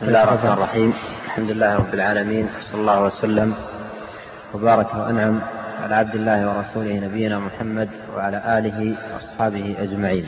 بسم الله الرحمن الرحيم. الحمد لله رب العالمين، صلى الله وسلم وبارك وأنعم على عبد الله ورسوله نبينا محمد وعلى آله وأصحابه أجمعين.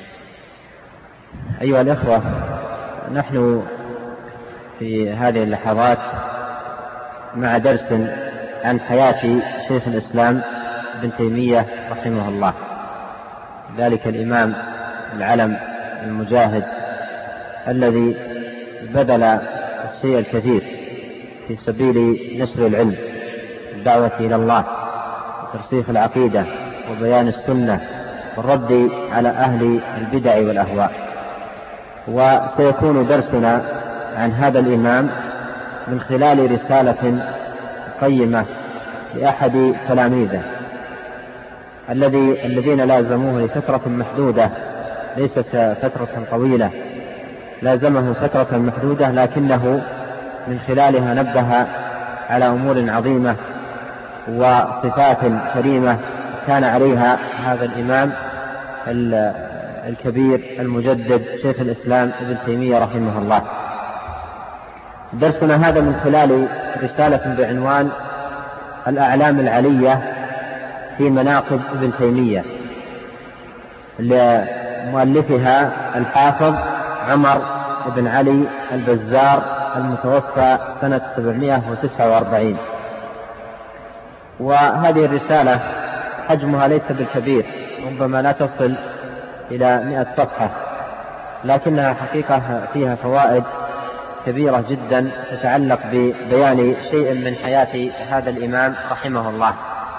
أيها الإخوة، نحن في هذه اللحظات مع درس عن حياة شيخ الإسلام ابن تيمية رحمه الله، ذلك الإمام العلم المجاهد الذي بذل الشيء الكثير في سبيل نشر العلم والدعوة إلى الله وترسيخ العقيدة وبيان السنة والرد على أهل البدع والأهواء. وسيكون درسنا عن هذا الإمام من خلال رسالة قيمة لأحد تلاميذه الذين لازموه لفترة محدودة، ليست فترة طويلة، لازمه فترة محدودة، لكنه من خلالها نبه على أمور عظيمة وصفات كريمة كان عليها هذا الإمام الكبير المجدد شيخ الإسلام ابن تيمية رحمه الله. درسنا هذا من خلال رسالة بعنوان الأعلام العلية في مناقب ابن تيمية لمؤلفها الحافظ عمر بن علي البزار المتوفى سنة 749. وهذه الرسالة حجمها ليس بالكبير، ربما لا تصل إلى 100 صفحة، لكنها حقيقة فيها فوائد كبيرة جدا تتعلق ببيان شيء من حياة هذا الإمام رحمه الله.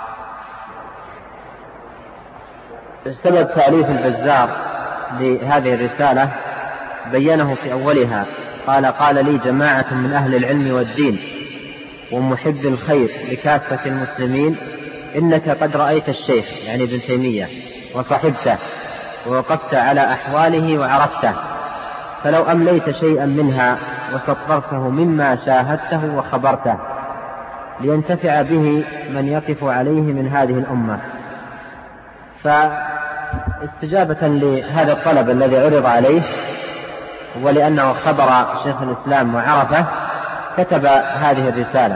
سبب تأليف البزار لهذه الرسالة بينه في أولها، قال لي جماعة من أهل العلم والدين ومحب الخير لكافة المسلمين، إنك قد رأيت الشيخ يعني ابن تيمية وصحبته ووقفت على أحواله وعرفته، فلو أمليت شيئا منها وسطرته مما شاهدته وخبرته لينتفع به من يقف عليه من هذه الأمة. فاستجابة لهذا الطلب الذي عرض عليه، ولأنه خبر شيخ الإسلام وعرفه، كتب هذه الرسالة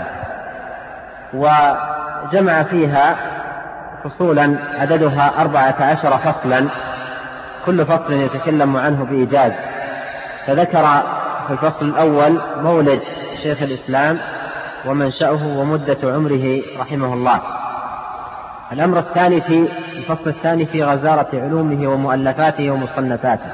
وجمع فيها فصولا عددها 14 فصلا، كل فصل يتكلم عنه بإيجاز. فذكر في الفصل الأول مولد شيخ الإسلام ومنشأه ومدة عمره رحمه الله. الأمر الثاني في الفصل الثاني في غزارة علومه ومؤلفاته ومصنفاته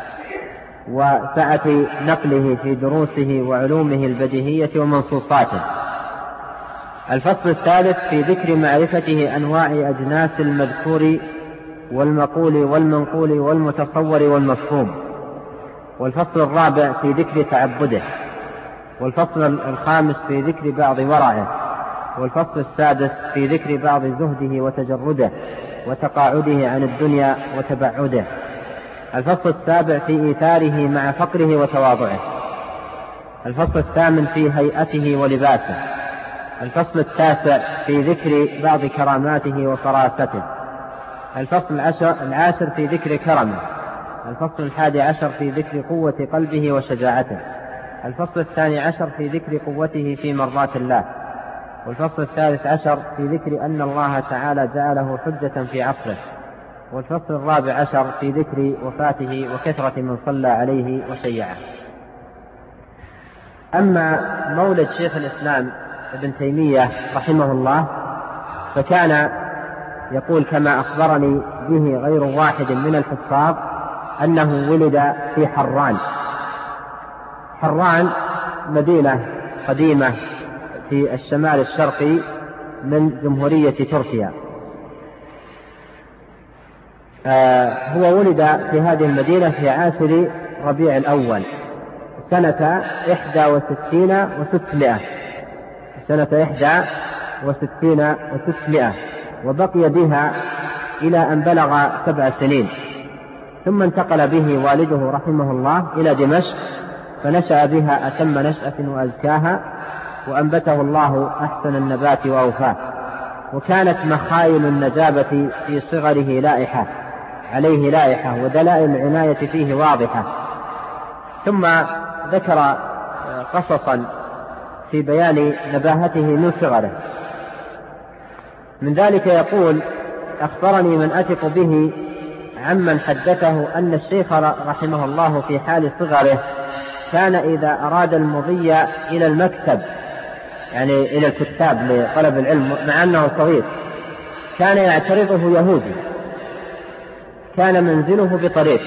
وسعة نقله في دروسه وعلومه البديهية ومنصوصاته. الفصل الثالث في ذكر معرفته أنواع أجناس المذكور والمقول والمنقول والمتصور والمفهوم. والفصل الرابع في ذكر تعبده. والفصل الخامس في ذكر بعض ورعه. والفصل السادس في ذكر بعض زهده وتجرده وتقاعده عن الدنيا وتبعده. الفصل السابع في إيثاره مع فقره وتواضعه. الفصل الثامن في هيئته ولباسه. الفصل التاسع في ذكر بعض كراماته وفراسته. الفصل العاشر في ذكر كرمه. الفصل 11 في ذكر قوة قلبه وشجاعته. الفصل 12 في ذكر قوته في مرضاة الله. والفصل 13 في ذكر أن الله تعالى جعله حجة في عصره. والفصل 14 في ذكر وفاته وكثرة من صلى عليه وشيعه. أما مولد شيخ الإسلام ابن تيمية رحمه الله فكان يقول كما أخبرني به غير واحد من الحفاظ أنه ولد في حران. حران مدينة قديمة في الشمال الشرقي من جمهورية تركيا. هو ولد في هذه المدينة في عاشر ربيع الأول سنة 61 و600، سنة 61 و600، وبقي بها إلى أن بلغ 7 سنين، ثم انتقل به والده رحمه الله إلى دمشق، فنشأ بها أتم نشأة وأزكاها، وأنبته الله أحسن النبات وأوفاه. وكانت مخايل النجابة في صغره لائحة عليه لائحة، ودلائل العناية فيه واضحة. ثم ذكر قصصا في بيان نباهته من صغره. من ذلك يقول: أخبرني من أثق به عمن حدثه أن الشيخ رحمه الله في حال صغره كان إذا أراد المضي إلى المكتب، يعني إلى الكتاب لطلب العلم مع أنه صغير، كان يعترضه يهودي كان منزله بطريقه،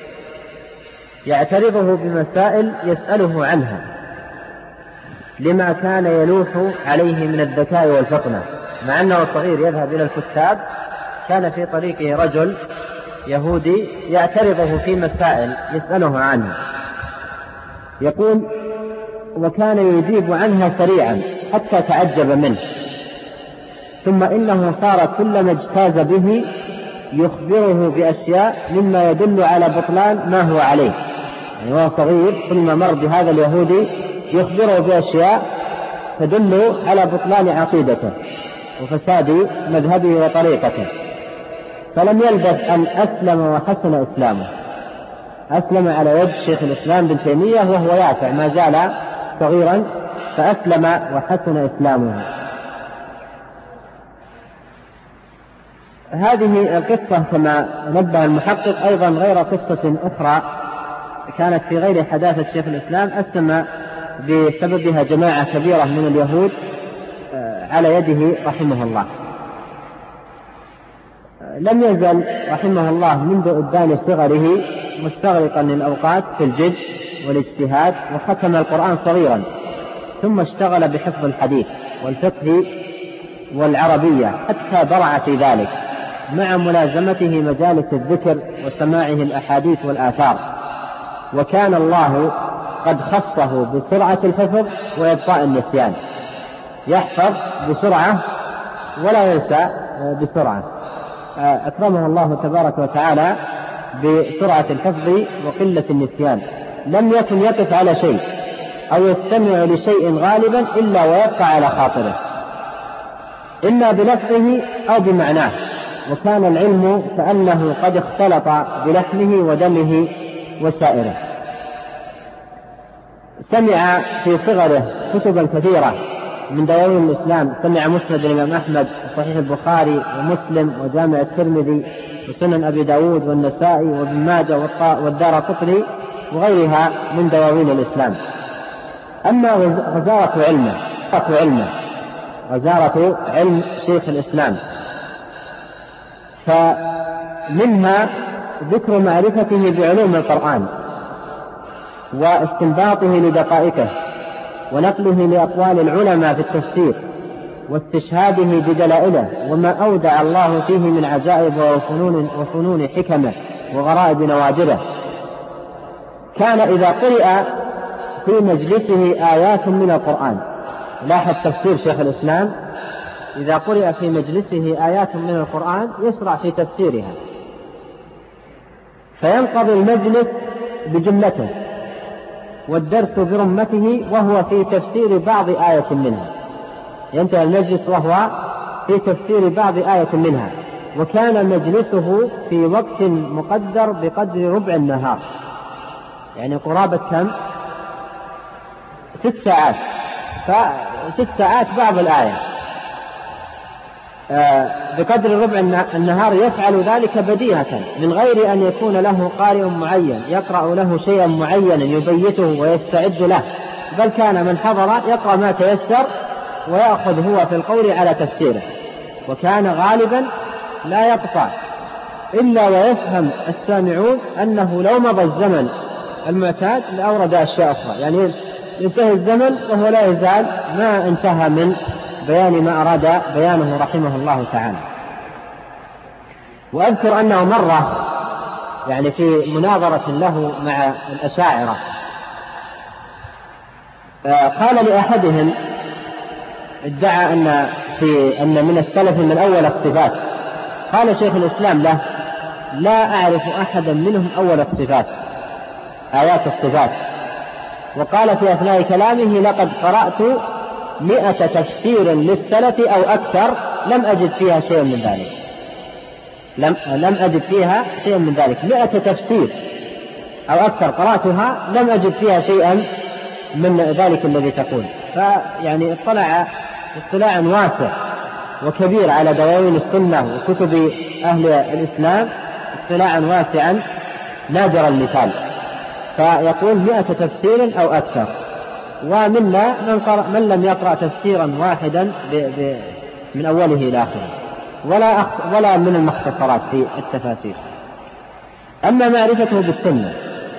يعترضه بمسائل يسأله عنها لما كان يلوح عليه من الذكاء والفطنة. مع أنه صغير يذهب إلى الكتاب، كان في طريقه رجل يهودي يعترضه في مسائل يسأله عنها. يقول: وكان يجيب عنها سريعا حتى تعجب منه، ثم إنه صار كلما اجتاز به يخبره بأشياء مما يدل على بطلان ما هو عليه. يعني هو صغير كل ما مر بهذا اليهودي يخبره بأشياء تدل على بطلان عقيدته وفساد مذهبه وطريقته. فلم يلبث أن أسلم وحسن إسلامه، أسلم على يد شيخ الإسلام ابن تيمية وهو يافع ما زال صغيرا، فأسلم وحسن إسلامه. هذه القصة كما نبه المحقق أيضا غير قصة أخرى كانت في غير حداثة شيخ الإسلام، أسلم بسببها جماعة كبيرة من اليهود على يده رحمه الله. لم يزل رحمه الله منذ إبان صغره مستغرقا للأوقات في الجد والاجتهاد، وختم القرآن صغيرا، ثم اشتغل بحفظ الحديث والفقه والعربية حتى برع في ذلك، مع ملازمته مجالس الذكر وسماعه الأحاديث والآثار. وكان الله قد خصه بسرعة الحفظ وإبطاء النسيان، يحفظ بسرعة ولا ينسى بسرعة. أكرمه الله تبارك وتعالى بسرعة الحفظ وقلة النسيان، لم يكن يقف على شيء أو يستمع لشيء غالبا إلا ويبقى على خاطره، إما بلفظه أو بمعناه، وكان العلم كأنه قد اختلط بلحمه ودمه وسائره. سمع في صغره كتبا كثيرة من دواوين الإسلام، سمع مسند الإمام أحمد وصحيح البخاري ومسلم وجامع الترمذي وسنن أبي داود والنسائي وابن ماجه والدارقطني وغيرها من دواوين الإسلام. أما غزارة علم شيخ الإسلام فمنها ذكر معرفته بعلوم القرآن واستنباطه لدقائقه ونقله لأقوال العلماء في التفسير واستشهاده بدلائله وما أودع الله فيه من عجائب وفنون حكمه وغرائب نوادره. كان إذا قرئ في مجلسه آيات من القرآن، لاحظ تفسير شيخ الإسلام، إذا قرئ في مجلسه آيات من القرآن يشرع في تفسيرها، فينقضي المجلس بجملته والدرس برمته وهو في تفسير بعض آية منها، ينتهي المجلس وهو في تفسير بعض آية منها. وكان مجلسه في وقت مقدر بقدر ربع النهار، يعني قرابة كم؟ 6 ساعات، ف6 ساعات بعض الآية بقدر ربع النهار، يفعل ذلك بديهة من غير أن يكون له قارئ معين يقرأ له شيئا معينا يبيته ويستعد له، بل كان من حضر يقرأ ما تيسر ويأخذ هو في القول على تفسيره. وكان غالبا لا يقطع إلا ويفهم السامعون أنه لو مضى الزمن المعتاد لأورد أشياء أخرى، يعني ينتهي الزمن وهو لا يزال ما انتهى من بيان ما أراد بيانه رحمه الله تعالى. وأذكر أنه مرة يعني في مناظرة له مع الأشاعرة قال لأحدهم، ادعى أن من السلف من أول الصفات، قال شيخ الإسلام له: لا أعرف أحدا منهم أول الصفات، آيات الصفات. وقال في أثناء كلامه: لقد قرأت 100 تفسير للسلف أو أكثر لم أجد فيها شيئا من ذلك، لم أجد فيها شيئا من ذلك. 100 تفسير أو أكثر قرأتها لم أجد فيها شيئا من ذلك الذي تقول. فيعني اطلاعا واسع وكبير على دواوين السنة وكتب أهل الإسلام، اطلاعا واسعا نادر المثال. فيقول 100 تفسير أو أكثر، ومنا من لم يقرأ تفسيرا واحدا من أوله إلى آخره، ولا من المختصرات في التفاسير. أما معرفته بالسنة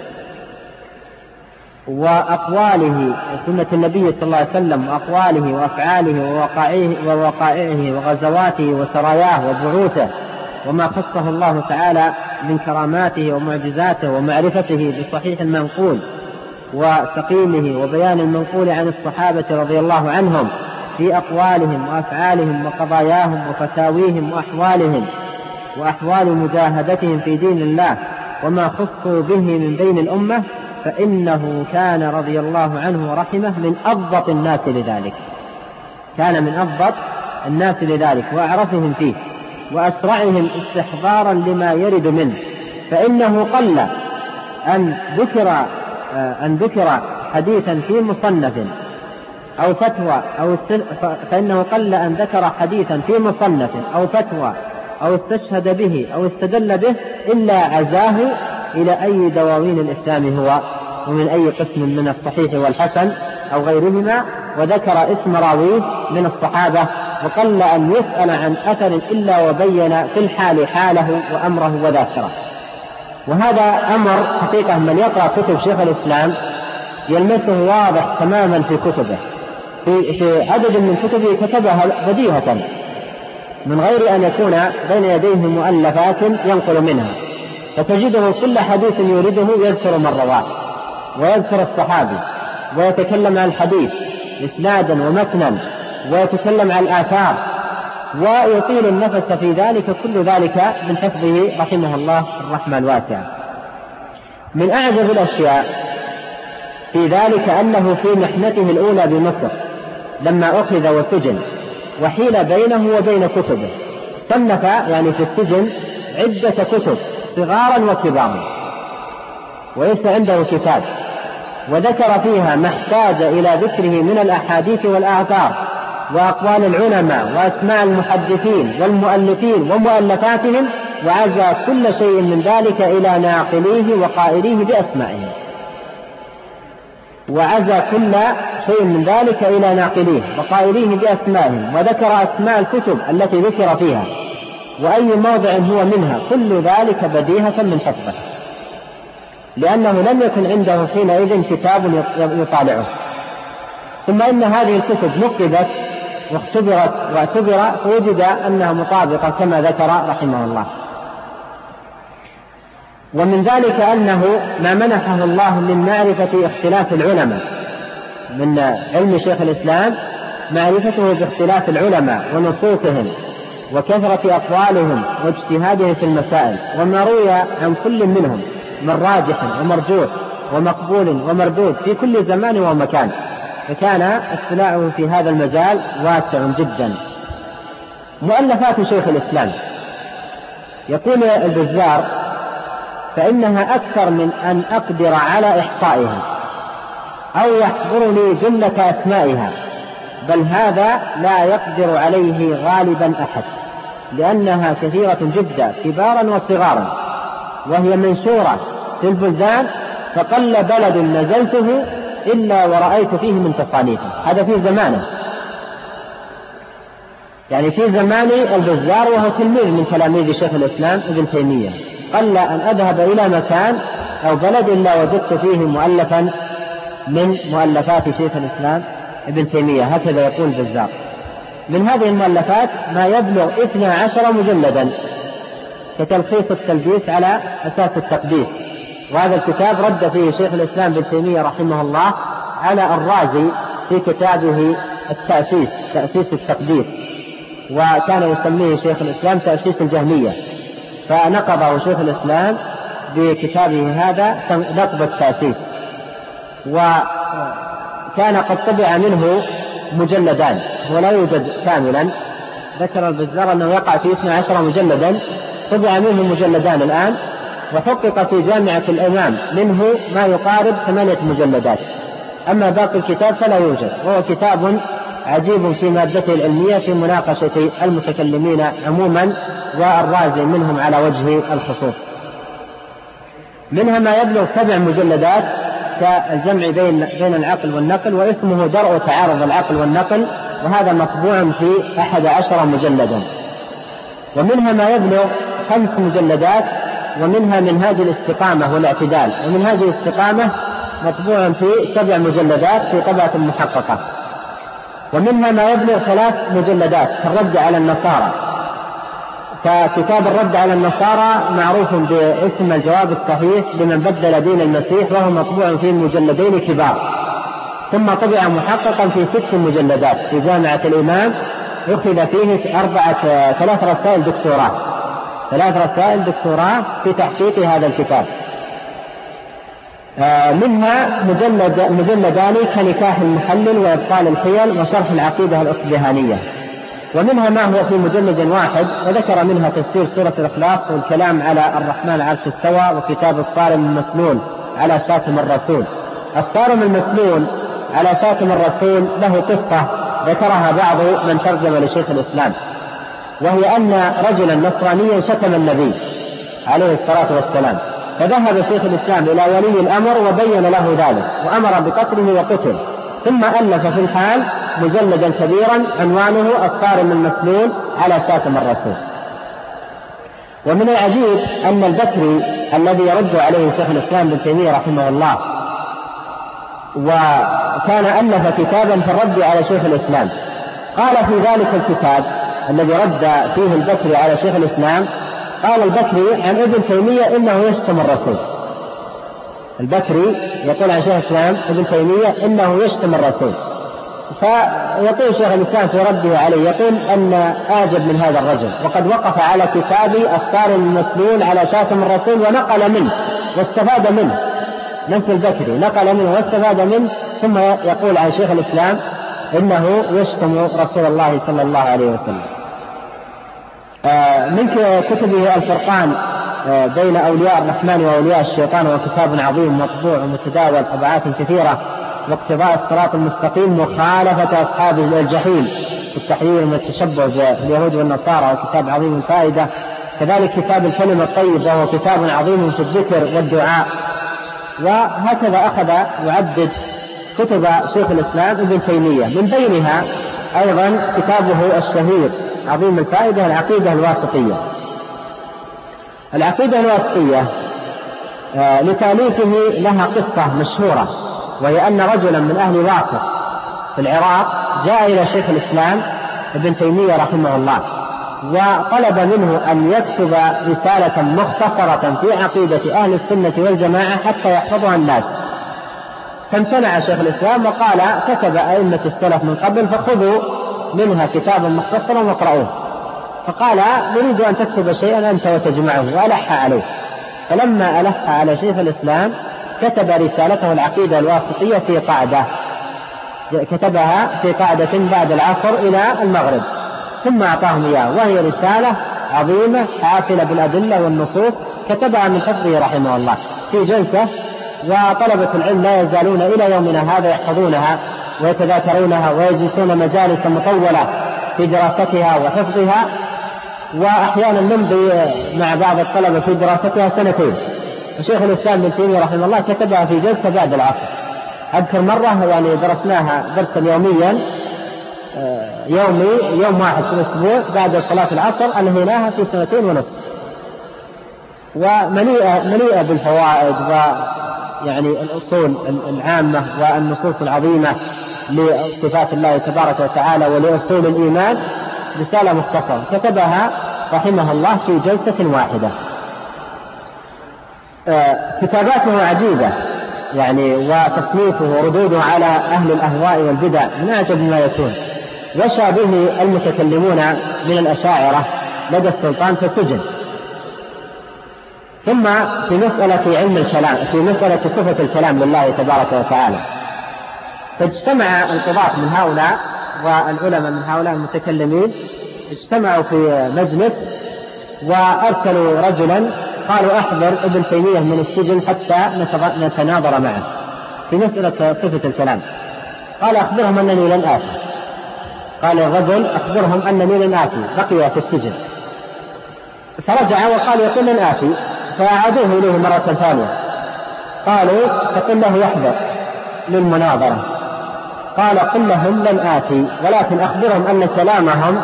وأقواله، سنة النبي صلى الله عليه وسلم، وأقواله وأفعاله ووقائعه وغزواته وسراياه وبعوثه وما خصه الله تعالى من كراماته ومعجزاته، ومعرفته بصحيح المنقول وسقيمه، وبيان المنقول عن الصحابة رضي الله عنهم في أقوالهم وأفعالهم وقضاياهم وفتاويهم وأحوالهم وأحوال مجاهدتهم في دين الله وما خصوا به من بين الأمة، فإنه كان رضي الله عنه ورحمه من أضبط الناس لذلك، كان من أضبط الناس لذلك وأعرفهم فيه وأسرعهم استحضارا لما يرد منه. فإنه قل أن ذكر حديثا في مصنف أو فتوى فإنه قل أن ذكر حديثا في مصنف أو فتوى أو استشهد به أو استدل به إلا عزاه إلى أي دواوين الإسلام هو، ومن أي قسم من الصحيح والحسن أو غيرهما، وذكر اسم راويه من الصحابة، وقل أن يسأل عن أثر إلا وبين في الحال حاله وأمره وذاكره. وهذا أمر حقيقة من يقرأ كتب شيخ الإسلام يلمسه واضح تماما في كتبه. في عدد من كتبه كتبها بديهة من غير أن يكون بين يديه مؤلفات ينقل منها، فتجده كل حديث يريده يذكر من رواه ويذكر الصحابي ويتكلم عن الحديث إسنادا ومتنا ويتكلم عن الآثار ويطيل النفس في ذلك، كل ذلك من حفظه رحمه الله الرحمة الواسعة. من أعجب الأشياء في ذلك أنه في محنته الأولى بمصر لما أخذ وسجن وحيل بينه وبين كتبه، صنف يعني في السجن عدة كتب صغارا وكبارا، وليس عنده كتاب، وذكر فيها ما احتاج إلى ذكره من الأحاديث والآثار وأقوال العلماء وأسماء المحدثين والمؤلفين ومؤلفاتهم، وعزى كل شيء من ذلك إلى ناقليه وقائليه بأسمائهم، وعزى كل شيء من ذلك إلى ناقليه وقائليه بأسمائهم، وذكر أسماء الكتب التي ذكر فيها وأي موضع هو منها، كل ذلك بديهة من حفظه، لأنه لم يكن عنده حينئذ كتاب يطالعه. ثم إن هذه الكتب نقبت واختبرت واعتبر فوجد أنها مطابقة كما ذكر رحمه الله. ومن ذلك أنه ما منحه الله من معرفة اختلاف العلماء، من علم شيخ الإسلام معرفته باختلاف العلماء ونصوصهم وكثرة أقوالهم واجتهادهم في المسائل، وما روي عن كل منهم من راجح ومرجوح ومقبول ومردود في كل زمان ومكان، فكان اطلاعه في هذا المجال واسع جدا. مؤلفات شيخ الإسلام، يقول البزار: فإنها أكثر من أن أقدر على إحصائها أو يحضرني جملة أسمائها، بل هذا لا يقدر عليه غالبا أحد، لأنها كثيرة جدا كبارا وصغارا، وهي منشورة في البلدان، فقل بلد نزلته إلا ورأيت فيه من تصانيفه. هذا في زمانه، يعني في زمان البزار وهو تلميذ من تلاميذ شيخ الإسلام ابن تيمية، قل أن أذهب إلى مكان أو بلد إلا وجدت فيه مؤلفا من مؤلفات شيخ الإسلام ابن تيمية. هكذا يقول البزار. من هذه المؤلفات ما يبلغ 12 مجلدا كتلخيص التلبيس على أساس التقديس، وهذا الكتاب رد فيه شيخ الإسلام ابن تيمية رحمه الله على الرازي في كتابه التأسيس، تأسيس التقديس، وكان يسميه شيخ الإسلام تأسيس الجهمية، فنقضه شيخ الإسلام بكتابه هذا نقض التأسيس، وكان قد طبع منه مجلدان ولا يوجد كاملا. ذكر البزار أنه يقع في 12 مجلدا، طبع منه مجلدان الآن، وحقق في جامعة الإمام منه ما يقارب 8 مجلدات أما باقي الكتاب فلا يوجد، وهو كتاب عجيب في مادته العلمية في مناقشة المتكلمين عموما والرازي منهم على وجه الخصوص. منها ما يبلغ 7 مجلدات كالجمع بين العقل والنقل، واسمه درء تعارض العقل والنقل، وهذا مطبوع في 11 مجلدا. ومنها ما يبلغ 5 مجلدات، ومنها منهاج الاستقامة والاعتدال، ومنهاج الاستقامة مطبوع في 7 مجلدات في طبعة محققة. ومنها ما يبلغ 3 مجلدات كالرد على النصارى، فكتاب الرد على النصارى معروف باسم الجواب الصحيح لمن بدل دين المسيح، وهو مطبوع في مجلدين كبار، ثم طبع محققا في 6 مجلدات في جامعة الإمام، أخذ فيه 3 رسائل دكتوراه في تحقيق هذا الكتاب. منها مجلدان كنكاح المحلل وإبطال الحيل وشرح العقيدة الأصبهانية. ومنها ما هو في مجلد واحد، وذكر منها تفسير سورة الإخلاص والكلام على الرحمن عرش استوى، وكتاب الصارم المسلول على شاتم الرسول. الصارم المسلول على شاتم الرسول له قصة ذكرها بعض من ترجم لشيخ الإسلام، وهي أن رجلا نصرانيا شتم النبي عليه الصلاة والسلام، فذهب شيخ الإسلام إلى ولي الأمر وبين له ذلك وأمر بقتله وقتل، ثم ألف في الحال مجلدا كبيرا عنوانه الصارم المسلول على شاتم الرسول. ومن العجيب أن البكري الذي يرد عليه شيخ الإسلام بن تيمية رحمه الله، وكان ألف كتابا في الرد على شيخ الإسلام، قال في ذلك الكتاب الذي رد فيه البكري على شيخ الإسلام، قال البكري عن ابن تيمية إنه يشتم الرسول. البكري يقول عن شيخ الإسلام ابن تيمية إنه يشتم الرسول، فيقول شيخ الإسلام في رده عليه، يقول أن أعجب من هذا الرجل، وقد وقف على كتابي الصارم المسلول على شاتم الرسول ونقل منه واستفاد منه، نفس البكري نقل منه واستفاد منه، ثم يقول عن شيخ الإسلام إنه يشتم رسول الله صلى الله عليه وسلم. من كتبه الفرقان بين أولياء الرحمن وأولياء الشيطان، وكتاب عظيم مطبوع ومتداول طبعات كثيرة، واقتضاء الصراط المستقيم، مخالفة أصحاب الجحيم في التحذير من التشبه باليهود والنصارى، وكتاب عظيم الفائدة. كذلك كتاب الكلمة الطيب، وهو كتاب عظيم في الذكر والدعاء. وهكذا أخذ يعدد كتب شيخ الإسلام ابن تيمية، من بينها أيضا كتابه الشهير عظيم الفائدة العقيدة الواسطية. العقيدة الواسطية لتأليفه لها قصة مشهورة، وهي أن رجلا من أهل واسط في العراق جاء إلى شيخ الإسلام ابن تيمية رحمه الله، وطلب منه أن يكتب رسالة مختصرة في عقيدة أهل السنة والجماعة حتى يحفظها الناس، فامتنع شيخ الإسلام وقال كتب أئمة السلف من قبل فخذوا منها كتابا مختصرا واقرؤوه. فقال نريد أن تكتب شيئا أنت وتجمعه، وألح عليه. فلما ألح على شيخ الإسلام كتب رسالته العقيدة الواسطية في قاعدة، كتبها في قاعدة بعد العصر إلى المغرب، ثم أعطاهم إياه، وهي رسالة عظيمة حافلة بالأدلة والنصوص، كتبها من حفظه رحمه الله في جلسة، وطلبة العلم لا يزالون إلى يومنا هذا يحفظونها ويتذاكرونها ويجلسون مجالس مطولة في دراستها وحفظها، وأحيانا نمضي مع بعض الطلبة في دراستها 2 سنين. وشيخ الإسلام بن تيمية رحمه الله كتبها في جلسة بعد العصر. أذكر مرة يعني درسناها درسا يوميا، يوم واحد في الأسبوع بعد صلاة العصر، أنهيناها في 2.5 سنين، ومليئة بالفوائد ويعني الأصول العامة والنصوص العظيمة لصفات الله تبارك وتعالى ولأصول الإيمان، رسالة مختصرة كتبها رحمه الله في جلسة واحدة. كتاباته عجيبة يعني، وتصنيفه وردوده على أهل الأهواء والبدع من أعجب ما يكون. وشى به المتكلمون من الأشاعرة لدى السلطان فسجن. ثم في مسألة علم الكلام، في مسألة صفة الكلام لله تبارك وتعالى، فاجتمع القضاة من هؤلاء والعلماء من هؤلاء المتكلمين، اجتمعوا في مجلس وأرسلوا رجلا قالوا احضر ابن تيمية من السجن حتى نتناظر معه. في مسألة صفة الكلام. قال أخبرهم أنني لن آتي. قال الرجل أخبرهم أنني لن آتي، بقي في السجن. فرجع وقال يقول لن آتي، فأعادوه إليه مرة ثانية. قالوا فقل له يحذر للمناظرة. قال قل لهم لن آتي، ولكن أخبرهم أن كلامهم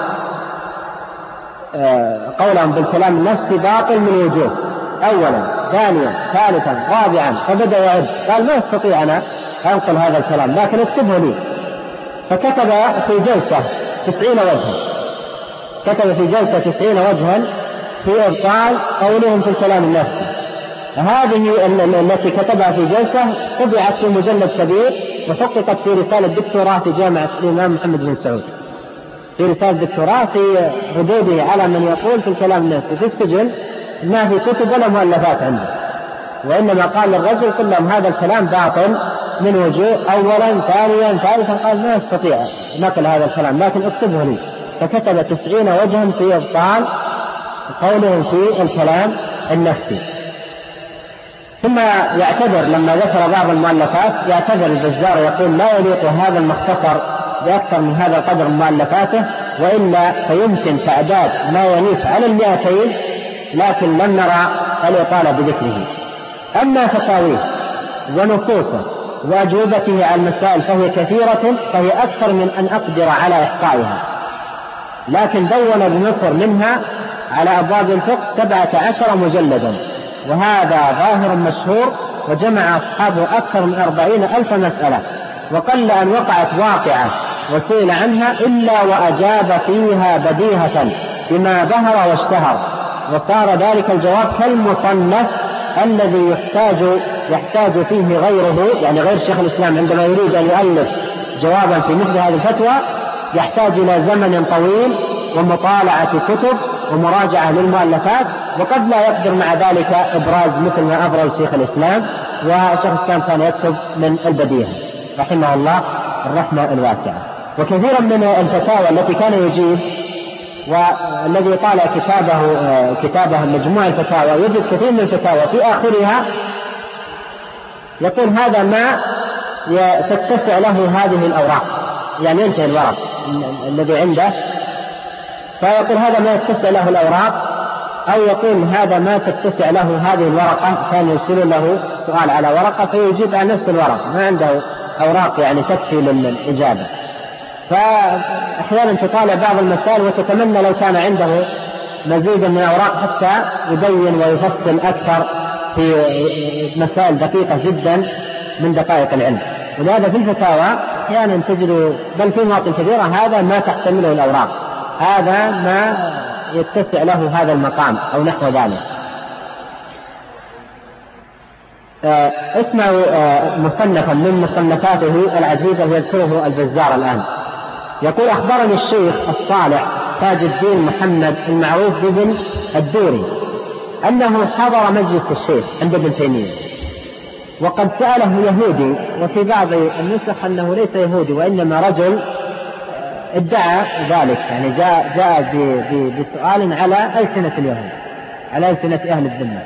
قولهم بالكلام النفسي باطل من وجوه، أولا ثانيا ثالثا رابعا. فبدأ يعد، قال ما استطيع أنا أنقل هذا الكلام لكن اكتبه لي. فكتب في جلسة 90 وجها، كتب في جلسة 90 وجها في إبطال قولهم في الكلام النفسي. هذه التي كتبها في جلسة طبعت في مجلد كبير وحققت في رسالة دكتوراه في جامعة الإمام محمد بن سعود، في رسالة دكتوراه في ردوده على من يقول في الكلام النفسي في السجن ما في كتب ولا مؤلفات عنده، وإنما قال للرجل قل لهم هذا الكلام باطل من وجوه، أولا ثانيا ثالثا. قال ما استطيع نقل هذا الكلام لكن اكتبه لي. فكتب 90 وجها في إبطال قولهم في الكلام النفسي. ثم يعتذر لما ذكر بعض المؤلفات، يعتذر البزار يقول لا يليق هذا المختصر بأكثر من هذا القدر من مؤلفاته، وإلا فيمكن تعداد ما ينيف على 200، لكن لم نرى الإطالة بذكره. أما فتاويه ونصوصه وأجوبته على المسائل فهي كثيرة، فهي أكثر من أن أقدر على إحصائها، لكن دون بمصر منها على أبواب الفقه 17 مجلدا، وهذا ظاهر مشهور، وجمع أصحابه أكثر من 40,000 مسألة، وقل أن وقعت واقعة وسئل عنها إلا وأجاب فيها بديهة بما ظهر واشتهر، وصار ذلك الجواب كالمصنف الذي يحتاج فيه غيره، يعني غير شيخ الإسلام عندما يريد أن يؤلف جوابا في مثل هذه الفتوى يحتاج إلى زمن طويل ومطالعة كتب ومراجعة للمؤلفات، وقد لا يقدر مع ذلك إبراز مثل ما أبرز شيخ الإسلام. وشيخ الإسلام كان يكتب من البديهة رحمه الله الرحمة الواسعة. وكثيرا من الفتاوى التي كان يجيب، والذي طالع كتابه مجموع الفتاوى يجد كثير من الفتاوى في آخرها يقول هذا ما تتسع له هذه الأوراق، يعني ينتهي الورق الذي عنده فيقول هذا ما يتسع له الأوراق، أو يقول هذا ما تتسع له هذه الورقة، كان يرسل له سؤال على ورقة فيجيب على نفس الورقة، ما عنده أوراق يعني تكفي للإجابة. فأحيانا تطالع بعض المسائل وتتمنى لو كان عنده مزيد من الأوراق حتى يبين ويفصل أكثر في مسائل دقيقة جدا من دقائق العلم. ولهذا في الفتاوى أحيانا تجد بل في مواطن كثيرة هذا ما تحتمله الأوراق، هذا ما يتسع له هذا المقام أو نحو ذلك. اسمعوا مصنفا من مصنفاته العزيزة يذكره البزار الآن. يقول أخبرني الشيخ الصالح تاج الدين محمد المعروف بابن الدوري أنه حضر مجلس الشيخ عند ابن تيمية، وقد سأله يهودي، وفي بعض النسخ أنه ليس يهودي وإنما رجل ادعى ذلك، يعني جاء بسؤال على ألسنة اليهود، على ألسنة أهل الذمة.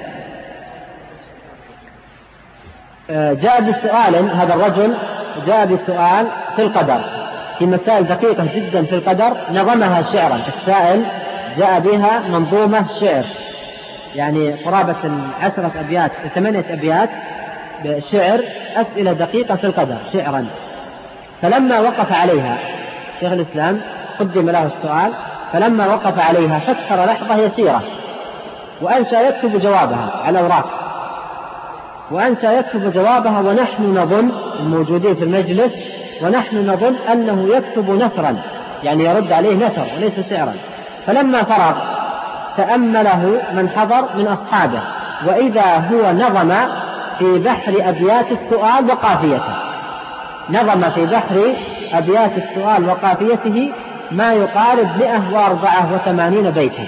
جاء بسؤال، هذا الرجل جاء بسؤال في القدر، في مسائل دقيقة جدا في القدر، نظمها شعرا. السائل جاء بها منظومة شعر، يعني قرابة 10 أبيات 8 أبيات شعر، أسئلة دقيقة في القدر شعرا. فلما وقف عليها شيخ الإسلام قدم له السؤال، فلما وقف عليها فكر لحظة يسيرة وأنشأ يكتب جوابها على أوراق، وأنشأ يكتب جوابها، ونحن نظن الموجودين في المجلس ونحن نظن أنه يكتب نثرا، يعني يرد عليه نثر وليس شعرا. فلما فرغ تأمله من حضر من أصحابه، وإذا هو نظم في بحر أبيات السؤال وقافيته، نظم في بحر أبيات السؤال وقافيته ما يقارب 184 بيتا،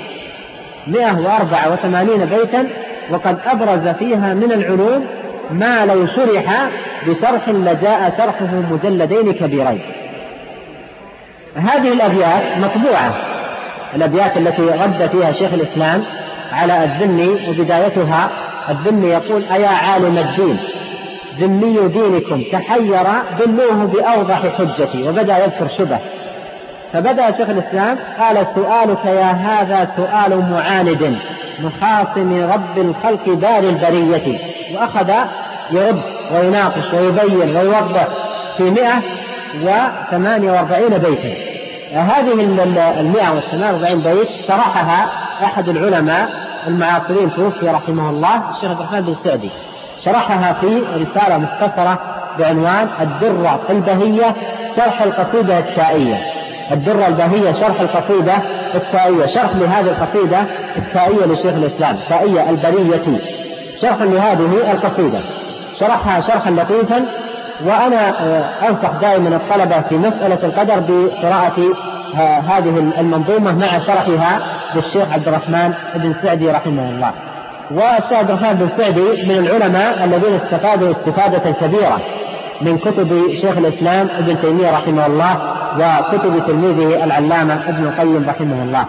184 بيتا، وقد أبرز فيها من العلوم ما لو شرح بشرح لجاء شرحه مجلدين كبيرين. هذه الأبيات مطبوعة، الأبيات التي رد فيها شيخ الإسلام على الذني، وبدايتها الذني يقول أيا عالم الدين ذمي دينكم تحير دلوه بأوضح حجتي، وبدأ يذكر شبه. فبدأ شيخ الإسلام قال: سؤالك يا هذا سؤال معاند مخاصم رب الخلق دار البرية. وأخذ يرد ويناقش ويبين ويوضح في 148 بيتا. هذه 148 بيت شرحها أحد العلماء المعاصرين توفي رحمه الله، الشيخ عبد الرحمن بن سعدي، شرحها في رسالة مختصرة بعنوان الدرة البهية شرح القصيدة التائية. الدرة البهية شرح القصيدة التائية، شرح لهذه القصيدة التائية لشيخ الإسلام، تائية البرية، شرح لهذه القصيدة، شرحها شرحا لطيفا. وأنا أنصح دائما الطلبة في مسألة القدر بقراءة هذه المنظومة مع شرحها للشيخ عبد الرحمن بن سعدي رحمه الله. والشيخ عبد الرحمن بن سعدي من العلماء الذين استفادوا استفادة كبيرة من كتب شيخ الإسلام ابن تيمية رحمه الله وكتب تلميذه العلامة ابن القيم رحمه الله.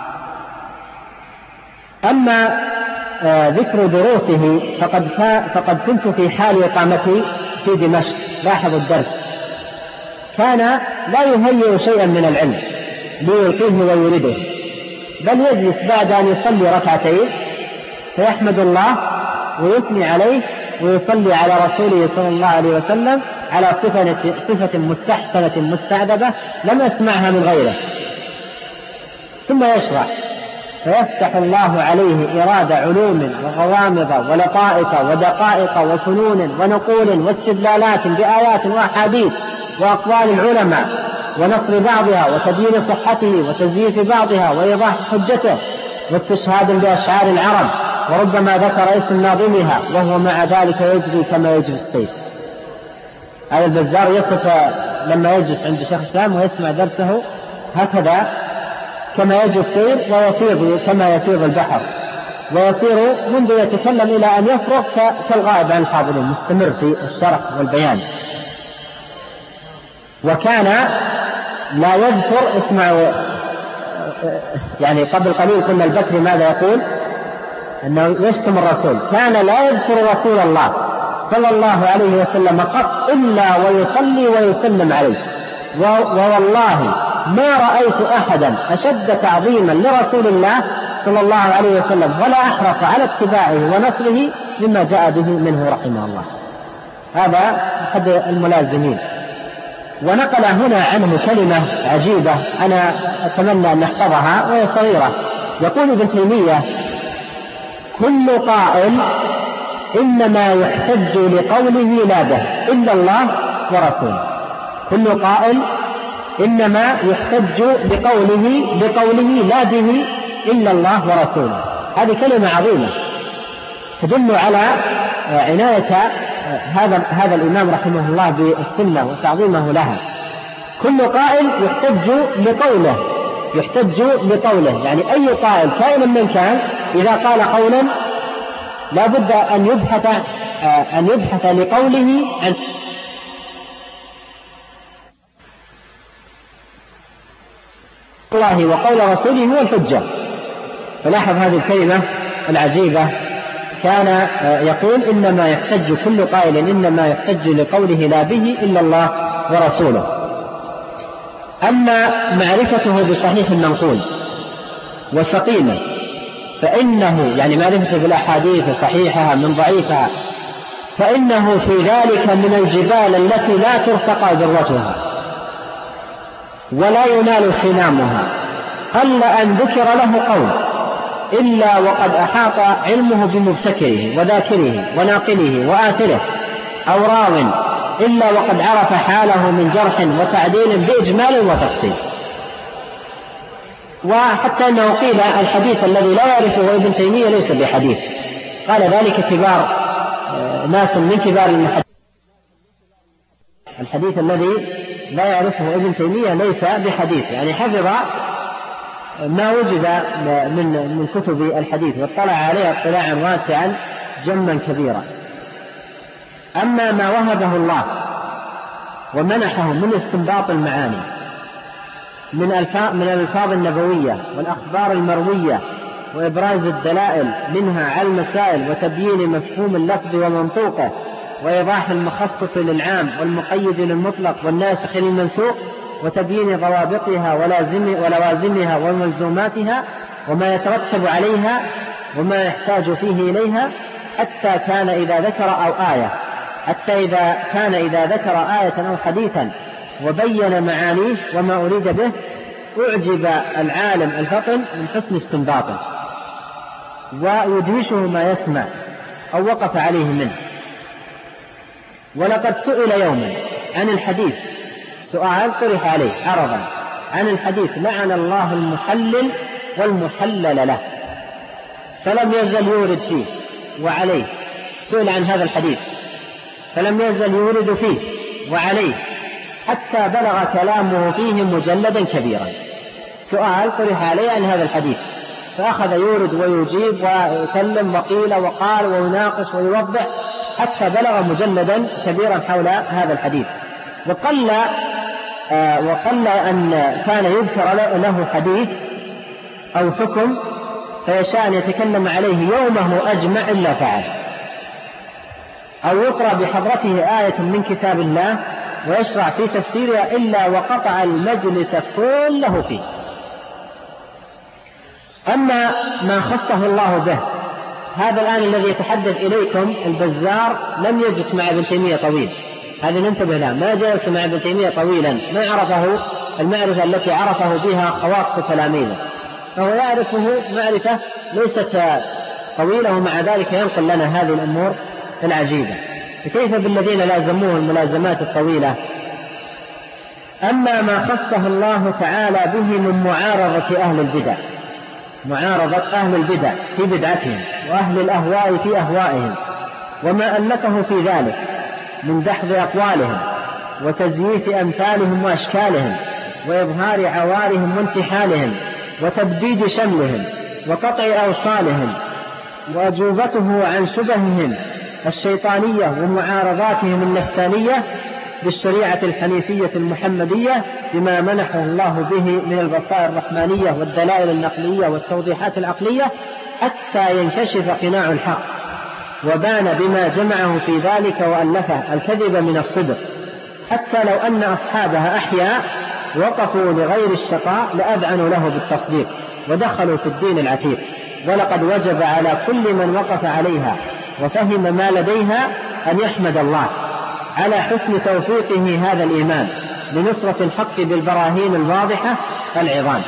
أما ذكر دروسه فقد كنت في حال إقامتي في دمشق. لاحظ الدرس، كان لا يهيئ شيئا من العلم ليلقيه ويريده، بل يجلس بعد أن يصلي ركعتين فيحمد الله ويثني عليه ويصلي على رسوله صلى الله عليه وسلم على صفة مستحسنة مستعذبة لم يسمعها من غيره، ثم يشرع فيفتح الله عليه إرادة علوم وغوامض ولطائف ودقائق وفنون ونقول واستدلالات بآيات وأحاديث وأقوال العلماء ونصر بعضها وتبيين صحته وتزييف بعضها وإيضاح حجته واستشهاد بأشعار العرب، وربما ذكر اسم ناظمها وهو مع ذلك يجري كما يجري السيف. هذا البزار يصف لما يجلس عند شيخ الإسلام ويسمع درسه هكذا كما يجري السير ويفيض كما يفيض البحر، ويصير منذ يتكلم إلى أن يفرغ كالغائب عن الحاضرين، مستمر في الشرح والبيان. وكان لا يذكر، اسمعوا يعني قبل قليل كنا البكري ماذا يقول؟ أنه يشتم الرسول، كان لا يذكر رسول الله صلى الله عليه وسلم قط إلا ويصلي ويسلم عليه، ووالله ما رأيت أحدا أشد تعظيما لرسول الله صلى الله عليه وسلم ولا أحرص على اتباعه ونصره مما جاء به منه رحمه الله. هذا أحد الملازمين. ونقل هنا عنه كلمة عجيبة أنا أتمنى أن نحفظها وهي صغيرة. يقول ابن تيمية: كل قائل إنما يحتج لقوله لا به إلا الله ورسوله. كل قائل إنما يحتج بقوله لا به إلا الله ورسوله. هذه كلمة عظيمة تدل على عناية هذا الإمام رحمه الله بالسنة وتعظيمه لها. كل قائل يحتج بقوله، يعني أي قائل كائنا من كان إذا قال قولا لا بد أن يبحث لقوله عن الله وقول رسوله هو الحجة. فلاحظ هذه الكلمة العجيبة، كان يقول إنما يحتج كل قائل إنما يحتج لقوله لا به إلا الله ورسوله. أما معرفته بصحيح المنقول وسقيمه فإنه يعني معرفته بالأحاديث صحيحها من ضعيفها فإنه في ذلك من الجبال التي لا ترتقى ذروتها ولا ينال سنامها، قل أن ذكر له قول إلا وقد أحاط علمه بمبتكره وذاكره وناقله وآثره، أو راو إلا وقد عرف حاله من جرح وتعديل بإجمال وتفصيل. وحتى أنه قيل الحديث الذي لا يعرفه ابن تيمية ليس بحديث، قال ذلك كبار ناس من كبار المحدثين. الحديث الذي لا يعرفه ابن تيمية ليس بحديث، يعني حفظ ما وجد من كتب الحديث واطلع عليها اطلاعا واسعا جما كبيرا. أما ما وهبه الله ومنحه من استنباط المعاني من الألفاظ النبوية والأخبار المروية وإبراز الدلائل منها على المسائل وتبيين مفهوم اللفظ ومنطوقه وإيضاح المخصص للعام والمقيد للمطلق والناسخ للمنسوخ، وتبيين ضوابطها ولوازمها وملزوماتها وما يترتب عليها وما يحتاج فيه إليها، حتى كان إذا ذكر آية أو حديثا وبين معانيه وما أريد به أعجب العالم الفطن من حسن استنباطه ويدهشه ما يسمع أو وقف عليه منه. ولقد سئل يوما عن الحديث، سؤال طرح عليه عرضا عن الحديث: لعن الله المحلل والمحلل له، فلم يزل يورد فيه وعليه. سئل عن هذا الحديث فلم يزل يورد فيه وعليه حتى بلغ كلامه فيه مجلدا كبيرا. سؤال طرح عليه عن هذا الحديث، فأخذ يورد ويجيب ويكلم وقيل وقال ويناقش ويوضح حتى بلغ مجلدا كبيرا حول هذا الحديث. وقل أن كان يذكر له حديث أو حكم فيشاء أن يتكلم عليه يومه أجمع إلا فعل، أو يقرأ بحضرته آية من كتاب الله ويشرع في تفسيرها إلا وقطع المجلس كله فيه. أما ما خصه الله به، هذا الآن الذي يتحدث إليكم البزار لم يجلس مع ابن تيمية طويل، هذا ننتبه له، ما جلس مع ابن تيمية طويلا، ما عرفه المعرفة التي عرفه بها خواص تلاميذه، فهو يعرفه معرفة ليست طويلة، ومع ذلك ينقل لنا هذه الأمور العجيبة. فكيف بالذين لازموه الملازمات الطويلة؟ أما ما خصه الله تعالى به من معارضة أهل البدع، معارضة أهل البدع في بدعتهم وأهل الأهواء في أهوائهم، وما ألفه في ذلك من دحض أقوالهم وتزييف أمثالهم وأشكالهم وإظهار عوارهم وانتحالهم وتبديد شملهم وقطع أوصالهم وأجوبته عن شبههم الشيطانية ومعارضاتهم النفسانية بالشريعة الحنيفية المحمدية بما منحه الله به من البصائر الرحمانية والدلائل النقلية والتوضيحات العقلية، حتى ينكشف قناع الحق وبان بما جمعه في ذلك وألفه الكذب من الصدق، حتى لو أن أصحابها أحياء وقفوا لغير الشقاء لأذعنوا له بالتصديق ودخلوا في الدين العتيق. ولقد وجب على كل من وقف عليها وفهم ما لديها أن يحمد الله على حسن توفيقه هذا الإيمان لنصرة الحق بالبراهين الواضحة العظام.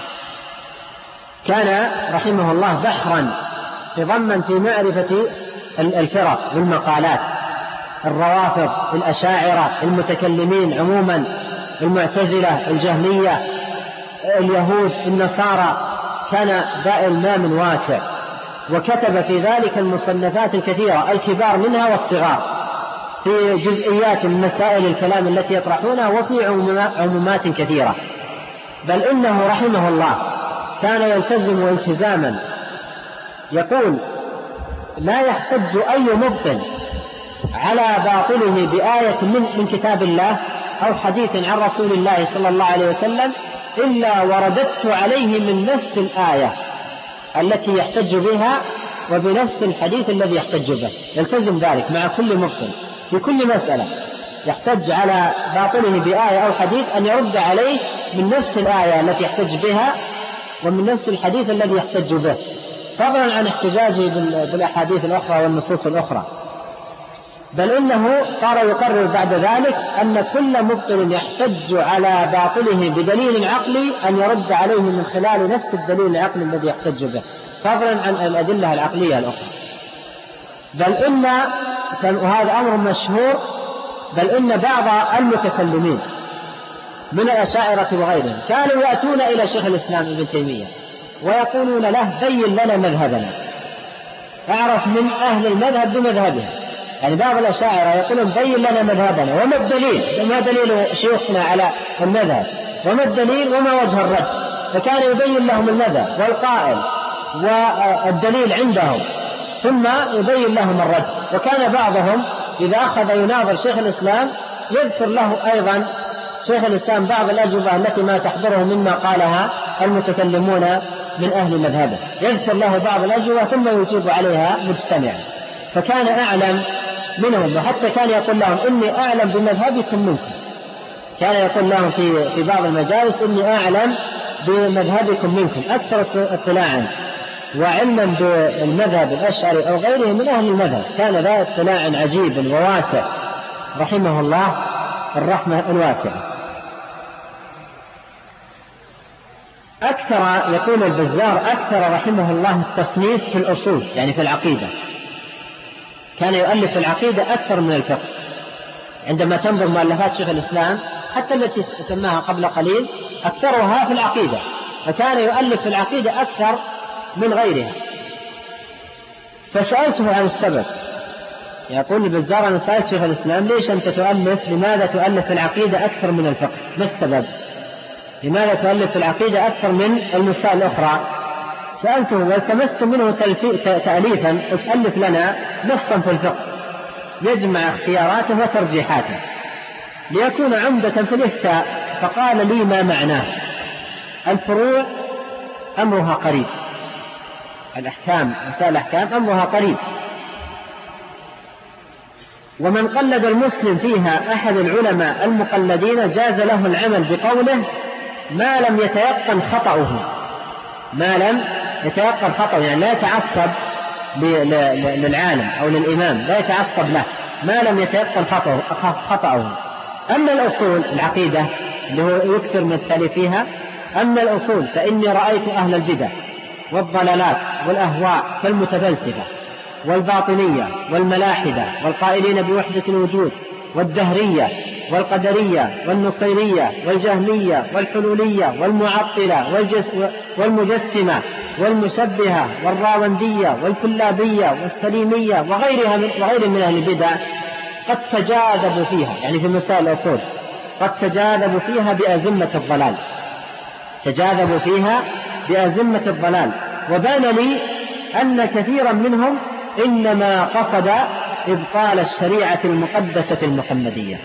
كان رحمه الله بحرا تضمن في معرفة الفرق والمقالات، الروافض، الأشاعرة، المتكلمين عموما، المعتزلة، الجهمية، اليهود، النصارى، كان ذا إلمام واسع، وكتب في ذلك المصنفات الكثيرة الكبار منها والصغار في جزئيات من مسائل الكلام التي يطرحونها وفي عمومات كثيرة. بل إنه رحمه الله كان يلتزم التزاما، يقول: لا يحتج أي مبطل على باطله بآية من كتاب الله أو حديث عن رسول الله صلى الله عليه وسلم إلا ورددت عليه من نفس الآية التي يحتج بها وبنفس الحديث الذي يحتج به. يلتزم ذلك مع كل مبطل في كل مسألة يحتج على باطله بآية أو حديث أن يرد عليه من نفس الآية التي يحتج بها ومن نفس الحديث الذي يحتج به، فضلا عن احتجاجه بالأحاديث الأخرى والنصوص الأخرى. بل إنه صار يقرر بعد ذلك أن كل مبطل يحتج على باطله بدليل عقلي أن يرد عليه من خلال نفس الدليل العقلي الذي يحتج به، فضلا عن الأدلة العقلية الأخرى. بل إن، وهذا أمر مشهور، بل إن بعض المتكلمين من الأشاعرة وغيرهم كانوا يأتون إلى شيخ الإسلام ابن تيمية ويقولون له: بين لنا مذهبنا، أعرف من أهل المذهب بمذهبهم. يعني بعض الأشاعرة يقولون: بين لنا مذهبنا، وما الدليل؟ وما دليل شيوخنا على المذهب؟ وما الدليل وما وجه الرد؟ فكان يبين لهم المذهب والقائل والدليل عندهم ثم يبين لهم الرد. وكان بعضهم إذا أخذ يناظر شيخ الإسلام يذكر له أيضا شيخ الإسلام بعض الأجوبة التي ما تحضره مما قالها المتكلمون من أهل مذهبه، يذكر له بعض الأجوبة ثم يجيب عليها مجتمعا. فكان أعلم منهم، وحتى كان يقول لهم إني أعلم بمذهبكم منكم، كان يقول لهم في بعض المجالس إني أعلم بمذهبكم منكم، أكثر اطلاعا وعلما بالمذهب الأشعري أو غيره من أهل المذهب، كان ذا اطلاع عجيب وواسع رحمه الله الرحمة الواسعة. أكثر، يقول البزار، أكثر رحمه الله التصنيف في الأصول، يعني في العقيدة، كان يؤلف في العقيدة أكثر من الفقه. عندما تنظر مؤلفات شيخ الإسلام حتى التي سماها قبل قليل أكثرها في العقيدة، فكان يؤلف في العقيدة أكثر من غيرها. فسألته عن السبب، يقول البزار: أنا سألت شيخ الإسلام ليش أنت تؤلف، لماذا تؤلف في العقيدة أكثر من الفقه؟ ما السبب؟ لماذا تؤلف في العقيدة أكثر من المسائل الأخرى؟ سألته والتمست منه تأليفا، ألف لنا نصا في الفقه يجمع اختياراته وترجيحاته ليكون عمدة في الإفتاء. فقال لي: ما معناه؟ الفروع أمرها قريب، الأحكام مسائل الأحكام أمرها قريب، ومن قلد المسلم فيها أحد العلماء المقلدين جاز له العمل بقوله ما لم يتيقن خطأه، ما لم يتيقن خطأه، يعني لا يتعصب للعالم أو للإمام، لا يتعصب له، ما لم يتيقن خطأه. أما الأصول العقيدة اللي هو يكثر من التأليف فيها، أما الأصول فإني رأيت أهل البدع والضلالات والأهواء كالمتفلسفة والباطنية والملاحدة والقائلين بوحدة الوجود والدهرية والقدرية والنصيرية والجهمية والحلولية والمعطلة والمجسمة والمشبهة والراوندية والكلابية والسليمية وغير من أهل البدع قد تجاذبوا فيها، يعني في مسائل الأصول قد تجاذبوا فيها بأزمة الضلال، تجاذبوا فيها بأزمة الضلال. وبان لي أن كثيرا منهم إنما قصد إبطال الشريعة المقدسة المحمدية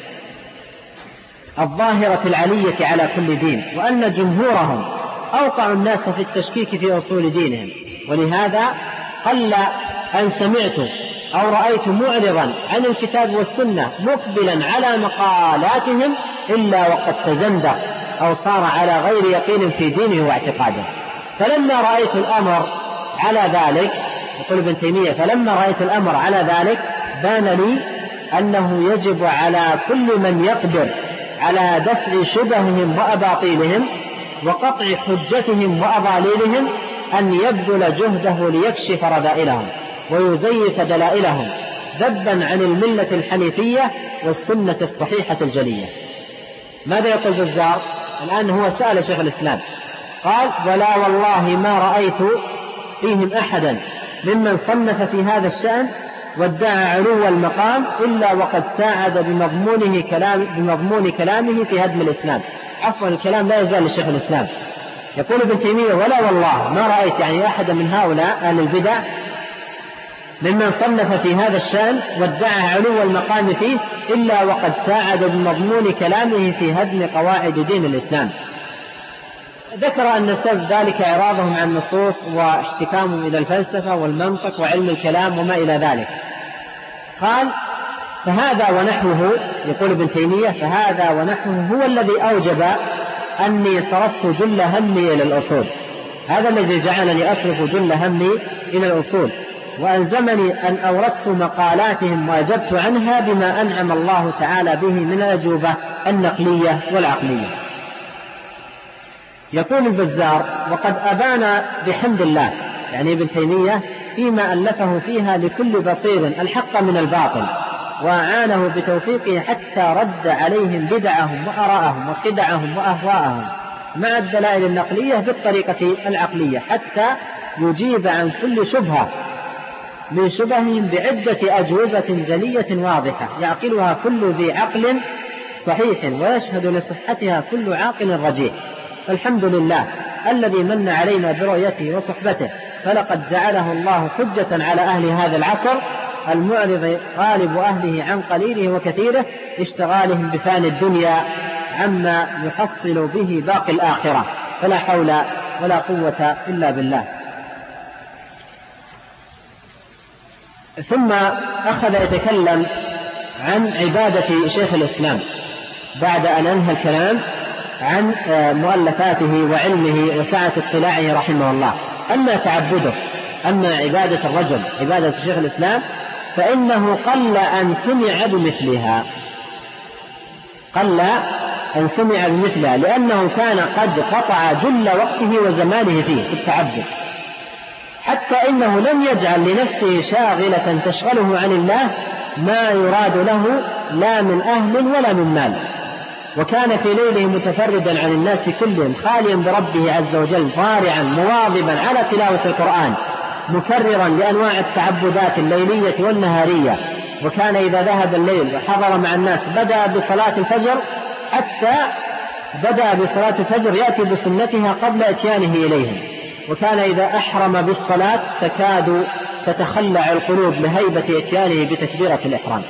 الظاهرة العلية على كل دين، وأن جمهورهم أوقع الناس في التشكيك في أصول دينهم. ولهذا قل أن سمعت أو رأيت معرضا عن الكتاب والسنة مقبلا على مقالاتهم إلا وقد تزندق أو صار على غير يقين في دينه واعتقاده. فلما رأيت الأمر على ذلك، يقول ابن تيمية، فلما رأيت الأمر على ذلك بان لي أنه يجب على كل من يقدر على دفع شبههم وأباطيلهم وقطع حجتهم وأضاليلهم أن يبذل جهده ليكشف رذائلهم ويزيف دلائلهم ذبا عن الملة الحنيفية والسنة الصحيحة الجلية. ماذا يقول البزار؟ الآن هو سأل شيخ الإسلام قال: ولا والله ما رأيت فيهم أحدا ممن صنف في هذا الشأن وادعى علو المقام إلا وقد ساعد بمضمون كلامه في هدم الإسلام. عفوا، الكلام لا يزال لشيخ الإسلام. يقول ابن تيمية: ولا والله ما رأيت، يعني أحدا من هؤلاء أهل البدع ممن صنف في هذا الشأن وادعى علو المقام فيه إلا وقد ساعد بمضمون كلامه في هدم قواعد دين الإسلام. ذكر أن سبب ذلك إعراضهم عن النصوص واحتكامهم إلى الفلسفة والمنطق وعلم الكلام وما إلى ذلك. قال: فهذا ونحوه، يقول ابن تيمية، فهذا ونحوه هو الذي أوجب أني صرفت جل همي إلى الأصول، هذا الذي جعلني أصرف جل همي إلى الأصول، وألزمني أن أوردت مقالاتهم وأجبت عنها بما أنعم الله تعالى به من الأجوبة النقلية والعقلية. يقول البزار: وقد أبان بحمد الله، يعني ابن تيمية، فيما ألفه فيها لكل بصير الحق من الباطل، وأعانه بتوفيقه حتى رد عليهم بدعهم وأراءهم وخدعهم وأهواءهم مع الدلائل النقلية بالطريقة العقلية، حتى يجيب عن كل شبهة من شبههم بعدة أجوبة جلية واضحة يعقلها كل ذي عقل صحيح ويشهد لصحتها كل عاقل رجيح. فالحمد لله الذي من علينا برؤيته وصحبته، فلقد جعله الله حجة على أهل هذا العصر المعرض غالب أهله عن قليله وكثيره، اشتغالهم بفان الدنيا عما يحصل به باقي الآخرة. فلا حول ولا قوة إلا بالله. ثم أخذ يتكلم عن عبادة شيخ الإسلام بعد أن أنهى الكلام عن مؤلفاته وعلمه وسعة اطلاعه رحمه الله. أما تعبده، أما عبادة الرجل، عبادة شيخ الإسلام، فإنه قل أن سمع بمثلها، لأنه كان قد قطع جل وقته وزمانه فيه في التعبد، حتى إنه لم يجعل لنفسه شاغلة تشغله عن الله ما يراد له لا من أهل ولا من مال. وكان في ليله متفردا عن الناس كلهم، خاليا بربه عز وجل، ضارعا مواظبا على تلاوة القرآن، مكررا لأنواع التعبدات الليلية والنهارية. وكان إذا ذهب الليل وحضر مع الناس بدأ بصلاة الفجر، حتى بدأ بصلاة الفجر يأتي بسنتها قبل إتيانه إليهم. وكان إذا أحرم بالصلاة تكاد تتخلع القلوب لهيبة إتيانه بتكبيرة الإحرام.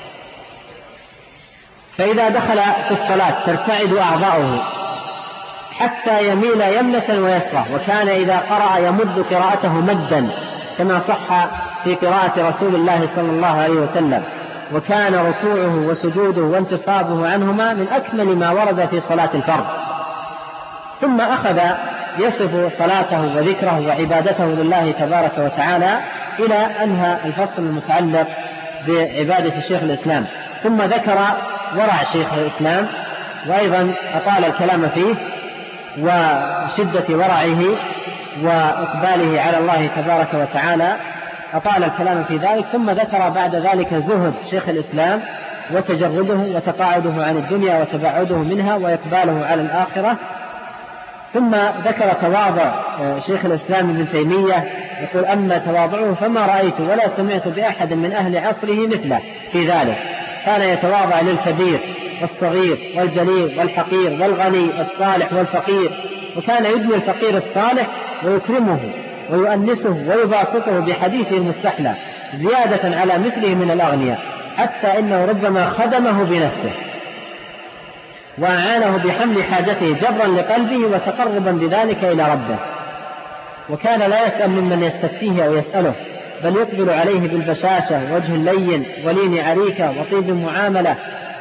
فإذا دخل في الصلاة ترتعد أعضاؤه حتى يميل يمنة ويسرى. وكان إذا قرأ يمد قراءته مدا كما صح في قراءة رسول الله صلى الله عليه وسلم. وكان ركوعه وسجوده وانتصابه عنهما من أكمل ما ورد في صلاة الفرض. ثم أخذ يصف صلاته وذكره وعبادته لله تبارك وتعالى إلى أنهى الفصل المتعلق بعبادة شيخ الإسلام. ثم ذكر ورع شيخ الإسلام، وأيضا أطال الكلام فيه وشدة ورعه وإقباله على الله تبارك وتعالى، أطال الكلام في ذلك. ثم ذكر بعد ذلك زهد شيخ الإسلام وتجرده وتقاعده عن الدنيا وتباعده منها وإقباله على الآخرة. ثم ذكر تواضع شيخ الإسلام ابن تيمية، يقول: أما تواضعه فما رأيت ولا سمعت بأحد من أهل عصره مثله في ذلك. كان يتواضع للكبير والصغير والجليل والحقير والغني والصالح والفقير، وكان يدني الفقير الصالح ويكرمه ويؤنسه ويباسطه بحديثه المستحلى زيادة على مثله من الأغنياء، حتى إنه ربما خدمه بنفسه وأعانه بحمل حاجته جبرا لقلبه وتقربا بذلك إلى ربه. وكان لا يسأل ممن يستفتيه أو يسأله، بل يقبل عليه بالبشاشة، وجه اللين ولين عريكة وطيب المعاملة.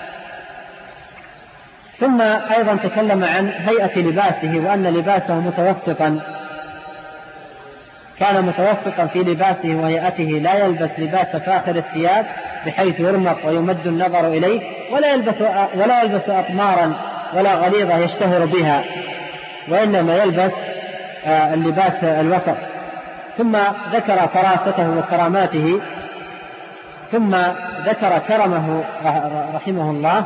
ثم أيضا تكلم عن هيئة لباسه، وأن لباسه كان متوسطا في لباسه وهيئته، لا يلبس لباس فاخر الثياب بحيث يرمق ويمد النظر إليه، ولا يلبس أطمارا ولا غليظة يشتهر بها، وإنما يلبس اللباس الوسط. ثم ذكر فراسته وكراماته، ثم ذكر كرمه رحمه الله،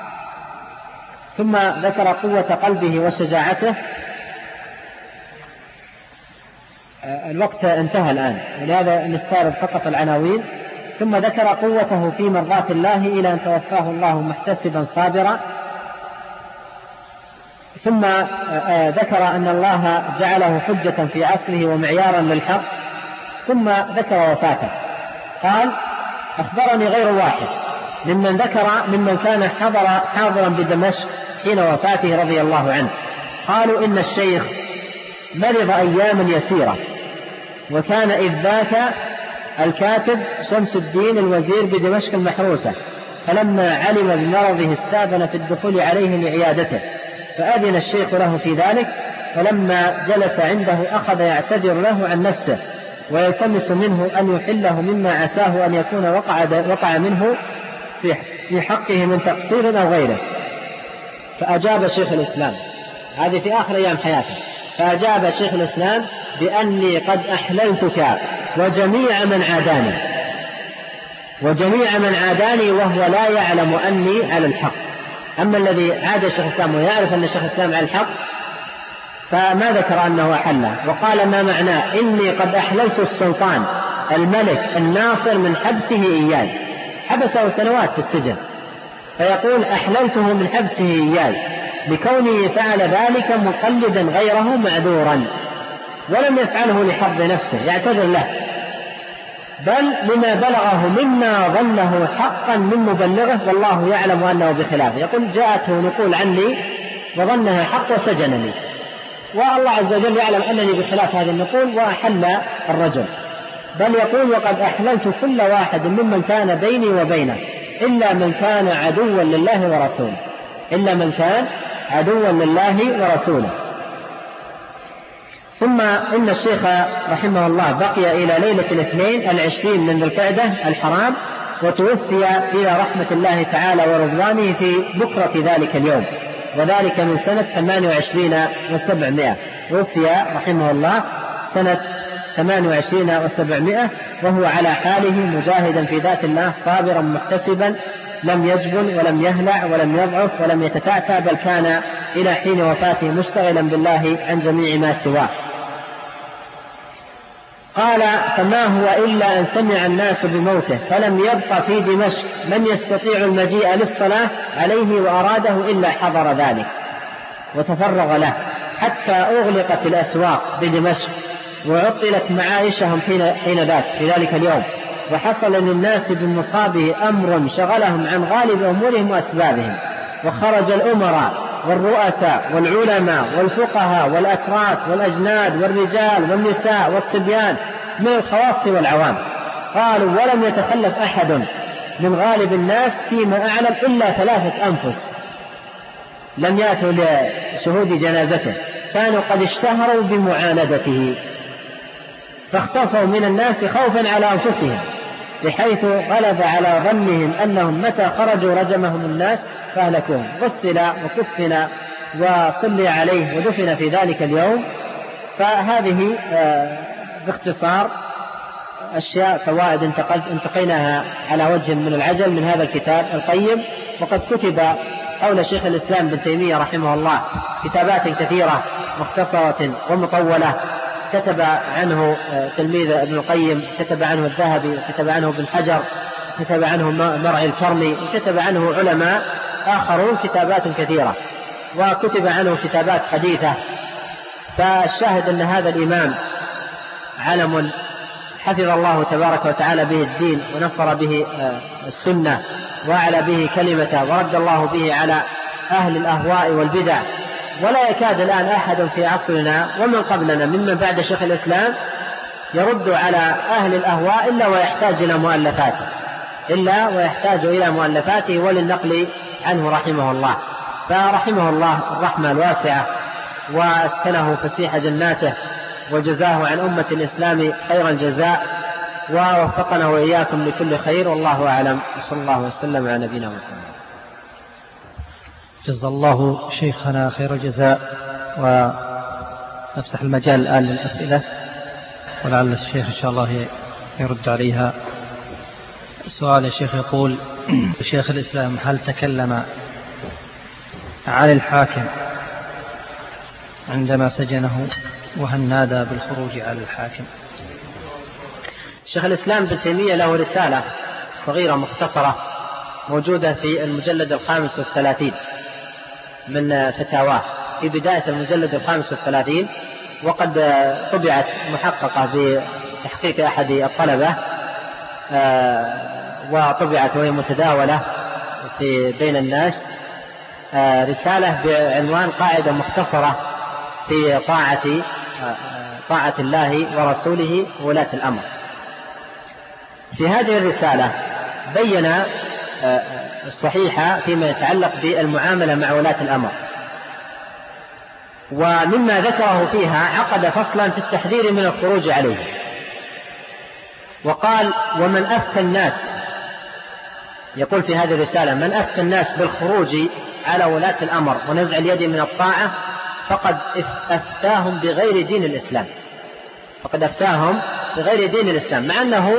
ثم ذكر قوة قلبه وشجاعته. الوقت انتهى الآن، ولهذا نستعرض فقط العناوين. ثم ذكر قوته في مرضاة الله إلى أن توفاه الله محتسبا صابرا. ثم ذكر أن الله جعله حجة في عصره ومعيارا للحق. ثم ذكر وفاته، قال: أخبرني غير واحد ممن كان حاضرا بدمشق حين وفاته رضي الله عنه، قالوا إن الشيخ مرض أياما يسيرة، وكان إذ ذاك الكاتب شمس الدين الوزير بدمشق المحروسة، فلما علم بمرضه استأذن في الدخول عليه لعيادته، فأذن الشيخ له في ذلك. فلما جلس عنده أخذ يعتذر له عن نفسه ويلتمس منه أن يحله مما عساه أن يكون وقع منه في حقه من تقصير أو غيره. فأجاب شيخ الإسلام، هذه في آخر أيام حياته، فأجاب شيخ الإسلام بأني قد أحللتك وجميع من عاداني وهو لا يعلم أني على الحق. أما الذي عاد شيخ الإسلام ويعرف أن شيخ الإسلام على الحق فما ذكر أنه أحله، وقال: ما معناه إني قد أحللت السلطان الملك الناصر من حبسه إياي، حبسه سنوات في السجن، فيقول: أحللته من حبسه إياي لكونه فعل ذلك مقلدا غيره معذورا، ولم يفعله لحظ نفسه يعتذر له، بل لما بلغه مما ظنه حقا من مبلغه، والله يعلم أنه بخلافه. يقول: جاءته نقول عني وظنها حق وسجنني، والله عز وجل يعلم أنني بخلاف هذه النقول، وأحل الرجل. بل يقول وقد أحللت كل واحد ممن كان بيني وبينه إلا من كان عدوا لله ورسوله، إلا من كان عدوا لله ورسوله. ثم إن الشيخ رحمه الله بقي إلى ليلة الاثنين 20 من ذي القعدة الحرام، وتوفي إلى رحمة الله تعالى ورضوانه في بكرة ذلك اليوم، وذلك من سنة 28 و700. توفي رحمه الله سنة 28 و700 وهو على حاله مجاهدا في ذات الله صابرا محتسبا، لم يجبن ولم يهلع ولم يضعف ولم يتتعتع، بل كان إلى حين وفاته مشتغلا بالله عن جميع ما سواه. قال فما هو إلا أن سمع الناس بموته فلم يبق في دمشق من يستطيع المجيء للصلاة عليه وأراده إلا حضر ذلك وتفرغ له، حتى أغلقت الأسواق بدمشق وعطلت معايشهم حين ذاك في ذلك اليوم، وحصل للناس بمصابه أمر شغلهم عن غالب أمورهم وأسبابهم، وخرج الأمراء والرؤساء والعلماء والفقهاء والأتراك والأجناد والرجال والنساء والصبيان من الخواص والعوام. قالوا ولم يتخلف أحد من غالب الناس فيما أعلم إلا 3 أنفس لم يأتوا لشهود جنازته، كانوا قد اشتهروا بمعاندته فاختفوا من الناس خوفا على أنفسهم، بحيث غلب على ظنهم أنهم متى خرجوا رجمهم الناس فأهلكوهم. غسل وكفن وصلي عليه ودفن في ذلك اليوم. فهذه باختصار أشياء فوائد انتقيناها على وجه من العجل من هذا الكتاب القيم. وقد كتب حول شيخ الإسلام ابن تيمية رحمه الله كتابات كثيرة مختصرة ومطولة، كتب عنه تلميذ ابن القيم، كتب عنه الذهبي، كتب عنه ابن حجر، كتب عنه مرعي الكرمي، وكتب عنه علماء آخرون كتابات كثيرة، وكتب عنه كتابات حديثة. فالشاهد أن هذا الإمام علم حفظ الله تبارك وتعالى به الدين ونصر به السنة وأعلى به كلمته، ورد الله به على أهل الأهواء والبدع. ولا يكاد الآن أحد في عصرنا ومن قبلنا ممن بعد شيخ الإسلام يرد على أهل الأهواء إلا ويحتاج إلى مؤلفاته وللنقل عنه رحمه الله. فرحمه الله الرحمة الواسعة، وأسكنه فسيح جناته، وجزاه عن أمة الإسلام خير الجزاء، ووفقنا وإياكم لكل خير، والله أعلم. صلى الله وسلم على نبينا محمد. جزا الله شيخنا خير الجزاء، ونفسح المجال الآن للأسئلة، ولعل الشيخ إن شاء الله يرد عليها. سؤال الشيخ يقول: شيخ الإسلام هل تكلم عن الحاكم عندما سجنه، وهل نادى بالخروج على الحاكم؟ شيخ الإسلام ابن تيمية له رسالة صغيرة مختصرة موجودة في المجلد 35 من فتاواه، في بداية المجلد 35، وقد طبعت محققة بتحقيق أحد الطلبة، وطبعت وهي متداولة بين الناس، رسالة بعنوان قاعدة مختصرة في طاعة الله ورسوله وولاة الأمر. في هذه الرسالة بين الصحيحة فيما يتعلق بالمعاملة مع ولاة الأمر، ومما ذكره فيها عقد فصلا في التحذير من الخروج عليه، وقال: ومن أفتى الناس، يقول في هذه الرسالة: من أفتى الناس بالخروج على ولاة الأمر ونزع اليد من الطاعة فقد أفتاهم بغير دين الإسلام، مع أنه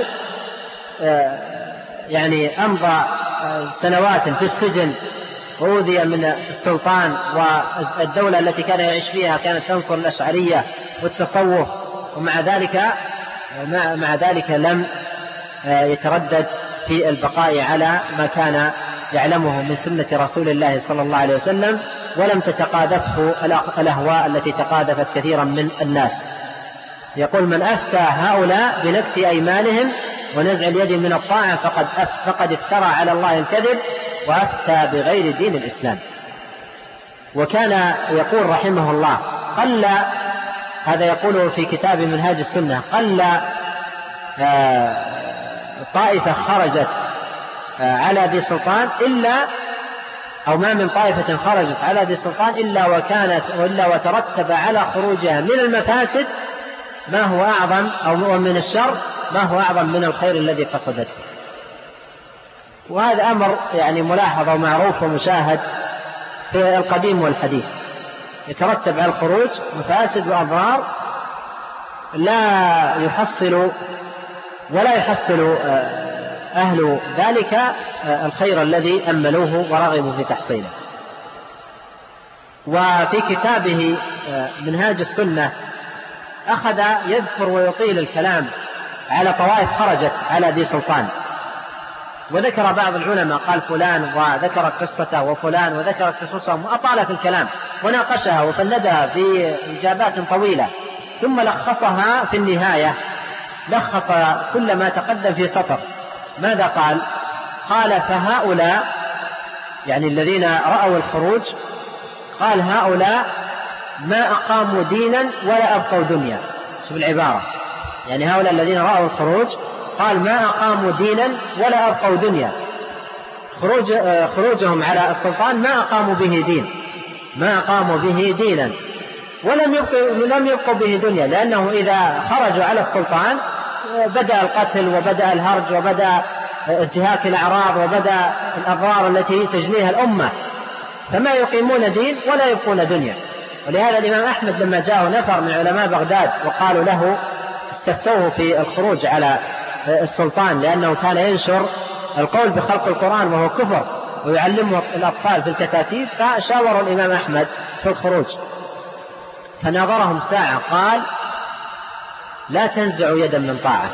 يعني أمضى سنوات في السجن وأوذي من السلطان، والدولة التي كان يعيش فيها كانت تنصر الأشعرية والتصوف، ومع ذلك لم يتردد في البقاء على ما كان يعلمه من سنة رسول الله صلى الله عليه وسلم، ولم تتقاذفه الأهواء التي تقاذفت كثيرا من الناس. يقول: من أفتى هؤلاء بنكث أيمانهم ونزع اليد من الطاعة فقد افترى على الله الكذب وأفتى بغير دين الإسلام. وكان يقول رحمه الله: هذا يقوله في كتاب منهاج السنة: قل طائفة خرجت على ذي سلطان أو ما من طائفة خرجت على ذي سلطان إلا وترتب على خروجها من المفاسد ما هو أعظم، أو من الشر ما هو أعظم من الخير الذي قصدته. وهذا أمر يعني ملاحظ ومعروف ومشاهد في القديم والحديث، يترتب على الخروج مفاسد وأضرار لا يحصل أهل ذلك الخير الذي أملوه ورغبوا في تحصيله. وفي كتابه منهاج السنة أخذ يذكر ويطيل الكلام على طوائف خرجت على ذي سلطان، وذكر بعض العلماء قال فلان، وذكر قصته وفلان، وذكر قصصهم، وأطال في الكلام وناقشها وفندها في إجابات طويلة، ثم لخصها في النهاية، لخص كل ما تقدم في سطر. ماذا قال؟ قال فهؤلاء يعني الذين رأوا الخروج، قال هؤلاء ما أقاموا دينا ولا أبقوا دنيا. شوف العبارة، يعني هؤلاء الذين رأوا الخروج قال ما أقاموا دينا ولا أبقوا دنيا. خروجهم على السلطان ما أقاموا به دين، ما أقاموا به دينا ولم يبقوا به دنيا، لأنه إذا خرجوا على السلطان بدأ القتل وبدأ الهرج وبدأ انتهاك الأعراض وبدأ الأضرار التي تجنيها الأمة، فما يقيمون دين ولا يبقون دنيا. ولهذا الإمام أحمد لما جاءه نفر من علماء بغداد وقالوا له استفتوه في الخروج على السلطان لأنه كان ينشر القول بخلق القرآن وهو كفر ويعلمه الأطفال في الكتاتيب، فشاوروا الإمام أحمد في الخروج، فناظرهم ساعة قال لا تنزعوا يدا من طاعة،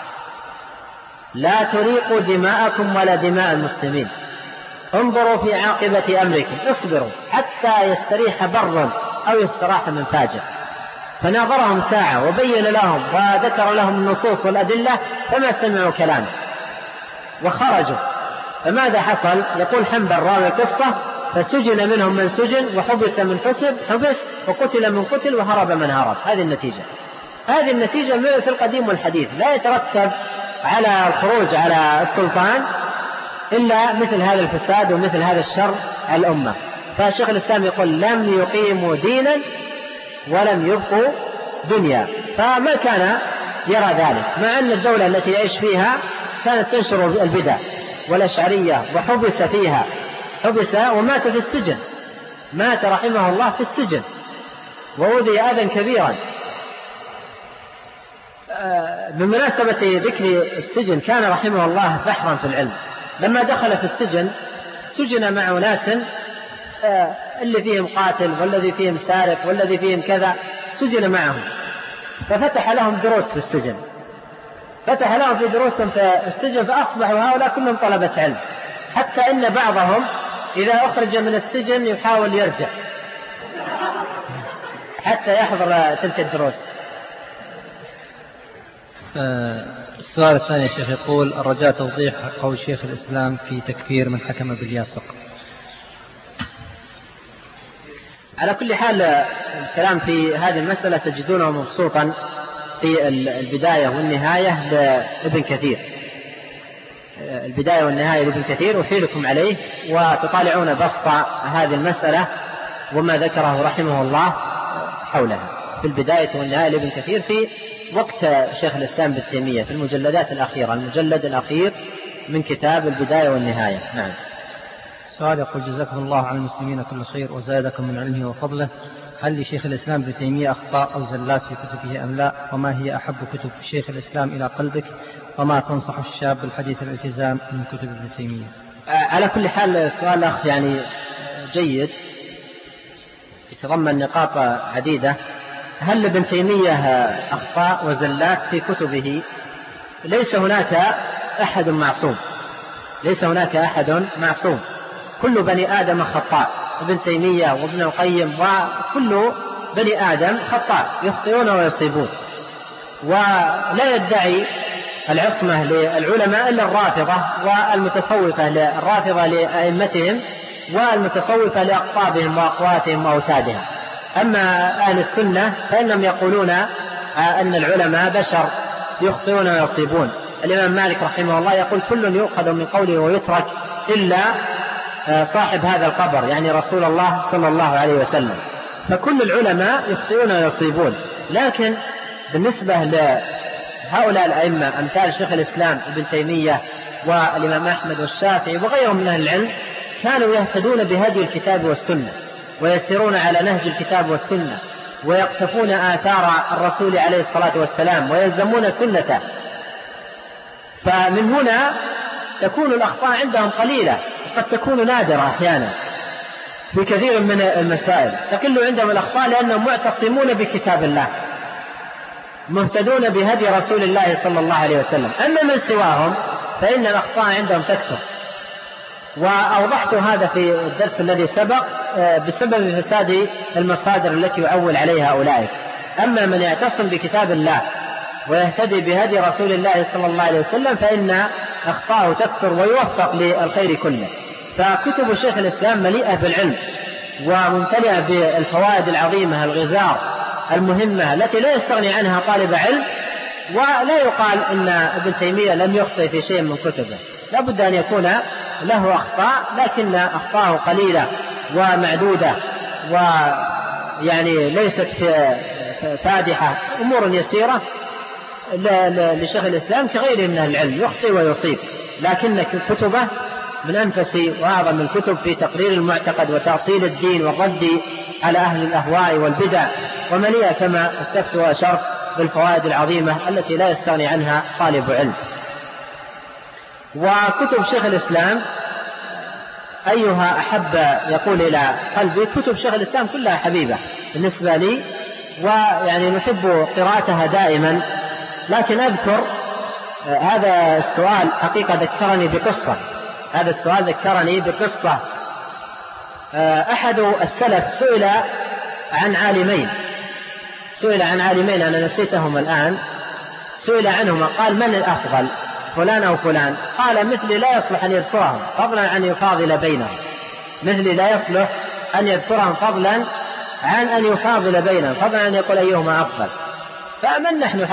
لا تريقوا دماءكم ولا دماء المسلمين، انظروا في عاقبة أمركم، اصبروا حتى يستريح بر أو يستراح من فاجر. فناظرهم ساعة وبين لهم وذكر لهم النصوص والأدلة فما سمعوا كلامه وخرجوا. فماذا حصل؟ يقول حنبل راوي القصة فسجن منهم من سجن وحبس من حبس وقتل من قتل وهرب من هرب. هذه النتيجة في القديم والحديث. لا يترتب على الخروج على السلطان إلا مثل هذا الفساد ومثل هذا الشر على الأمة. فالشيخ الإسلام يقول لم يقيموا دينا ولم يبقوا دنيا، فما كان يرى ذلك، مع أن الدولة التي يعيش فيها كانت تنشر البدع والأشعرية وحبس فيها، حبس ومات في السجن، مات رحمه الله في السجن وأوذي أذى كبيرا. بمناسبة ذكر السجن كان رحمه الله بحرا في العلم. لما دخل في السجن سجن مع ناس اللي فيهم قاتل والذي فيهم سارق والذي فيهم كذا، سجن معهم، ففتح لهم دروس في السجن، فتح لهم في دروسهم في السجن، فأصبحوا هؤلاء كلهم طلبة علم، حتى إن بعضهم إذا أخرج من السجن يحاول يرجع حتى يحضر تلك الدروس. السؤال الثاني شيخ يقول الرجاء توضيح قول شيخ الإسلام في تكفير من حكم بالياسق. على كل حال الكلام في هذه المسألة تجدونه مبسوطا في البداية والنهاية لابن كثير، البداية والنهاية لابن كثير، أحيلكم عليه وتطالعون بسط هذه المسألة وما ذكره رحمه الله حولها في البداية والنهاية لابن كثير في وقت شيخ الإسلام ابن تيمية في المجلدات الأخيرة، المجلد الأخير من كتاب البداية والنهاية. نعم. سؤال يقول جزاكم الله عن المسلمين كل خير وزادكم من علمه وفضله، هل لشيخ الإسلام ابن تيمية أخطاء أو زلات في كتبه أم لا؟ وما هي أحب كتب شيخ الإسلام إلى قلبك؟ وما تنصح الشاب الحديث الالتزام من كتب ابن تيمية؟ على كل حال سؤال الأخ يعني جيد، يتضمن نقاط عديدة. هل لابن تيمية أخطاء وزلات في كتبه؟ ليس هناك أحد معصوم، ليس هناك أحد معصوم، كل بني آدم خطاء، ابن تيمية وابن القيم وكل بني آدم خطاء، يخطئون ويصيبون. ولا يدعي العصمة للعلماء إلا الرافضة والمتصوفة، الرافضة لأئمتهم والمتصوفة لأقطابهم وأقواتهم وأوتادهم. أما أهل السنة فإنهم يقولون أن العلماء بشر يخطئون ويصيبون. الإمام مالك رحمه الله يقول كل يؤخذ من قوله ويترك إلا صاحب هذا القبر، يعني رسول الله صلى الله عليه وسلم. فكل العلماء يخطئون ويصيبون، لكن بالنسبة لهؤلاء الأئمة أمثال شيخ الإسلام ابن تيمية والإمام أحمد والشافعي وغيرهم من أهل العلم كانوا يهتدون بهدي الكتاب والسنة ويسيرون على نهج الكتاب والسنة ويقتفون آثار الرسول عليه الصلاة والسلام ويلزمون سنته. فمن هنا تكون الأخطاء عندهم قليلة، قد تكون نادرة أحيانا في كثير من المسائل، تقل عندهم الأخطاء لأنهم معتصمون بكتاب الله مهتدون بهدي رسول الله صلى الله عليه وسلم. أما من سواهم فإن الأخطاء عندهم تكثر، وأوضحت هذا في الدرس الذي سبق بسبب فساد المصادر التي يعول عليها أولئك. أما من يعتصم بكتاب الله ويهتدي بهدي رسول الله صلى الله عليه وسلم فإن أخطاءه تكثر ويوفق للخير كله. فكتب شيخ الإسلام مليئة بالعلم وممتلئة بالفوائد العظيمة الغزار المهمة التي لا يستغني عنها طالب علم، ولا يقال إن ابن تيمية لم يخطئ في شيء من كتبه، لا بد أن يكون له أخطاء، لكن أخطاءه قليلة ومعدودة ويعني ليست فادحة، أمور يسيرة لشيخ الإسلام كغيره من العلم يخطئ ويصيب، لكن كتبه من أنفس وأعظم الكتب في تقرير المعتقد وتأصيل الدين والرد على أهل الأهواء والبدع، ومليئة كما أسلفت وأشرت بالفوائد العظيمة التي لا يستغني عنها طالب علم. وكتب شيخ الإسلام أيها أحب يقول إلى قلبي، كتب شيخ الإسلام كلها حبيبة بالنسبة لي، ويعني نحب قراءتها دائما. لكن أذكر هذا السؤال حقيقة ذكرني بقصة، هذا السؤال ذكرني بقصة. أحد السلف سئل عن عالمين أنا نسيتهم الآن، سئل عنهما قال من الأفضل فلان أو فلان؟ قال مثلي لا يصلح أن يذكرهم فضلا عن يفاضل بينهم، مثلي لا يصلح أن يذكرهم فضلا عن أن يفاضل بينهم، فضلا عن يقول أيهما أفضل. فمن نحن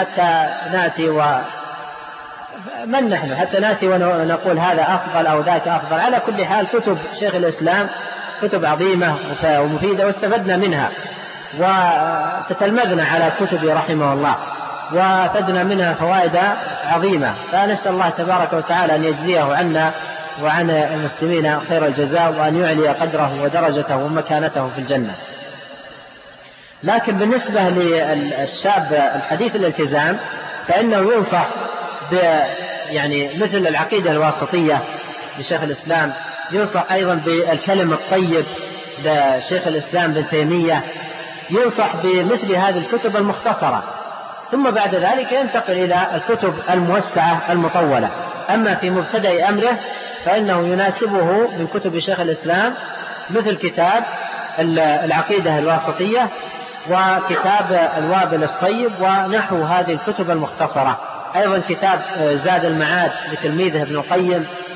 حتى نأتي ونقول هذا أفضل أو ذاك أفضل؟ على كل حال كتب شيخ الإسلام كتب عظيمة ومفيدة واستفدنا منها وتتلمذنا على كتبه رحمه الله وفدنا منها فوائد عظيمة. فنسأل الله تبارك وتعالى أن يجزيه عنا وعن المسلمين خير الجزاء، وأن يعلي قدره ودرجته ومكانته في الجنة. لكن بالنسبة للشاب الحديث الالتزام فإنه ينصح يعني مثل العقيدة الواسطية لشيخ الإسلام، ينصح أيضا بالكلم الطيب لشيخ الإسلام بن تيمية، ينصح بمثل هذه الكتب المختصرة، ثم بعد ذلك ينتقل إلى الكتب الموسعة المطولة. أما في مبتدأ أمره فإنه يناسبه من كتب شيخ الإسلام مثل كتاب العقيدة الواسطية وكتاب الوابل الصيب ونحو هذه الكتب المختصرة. أيضا كتاب زاد المعاد لتلميذه ابن القيم،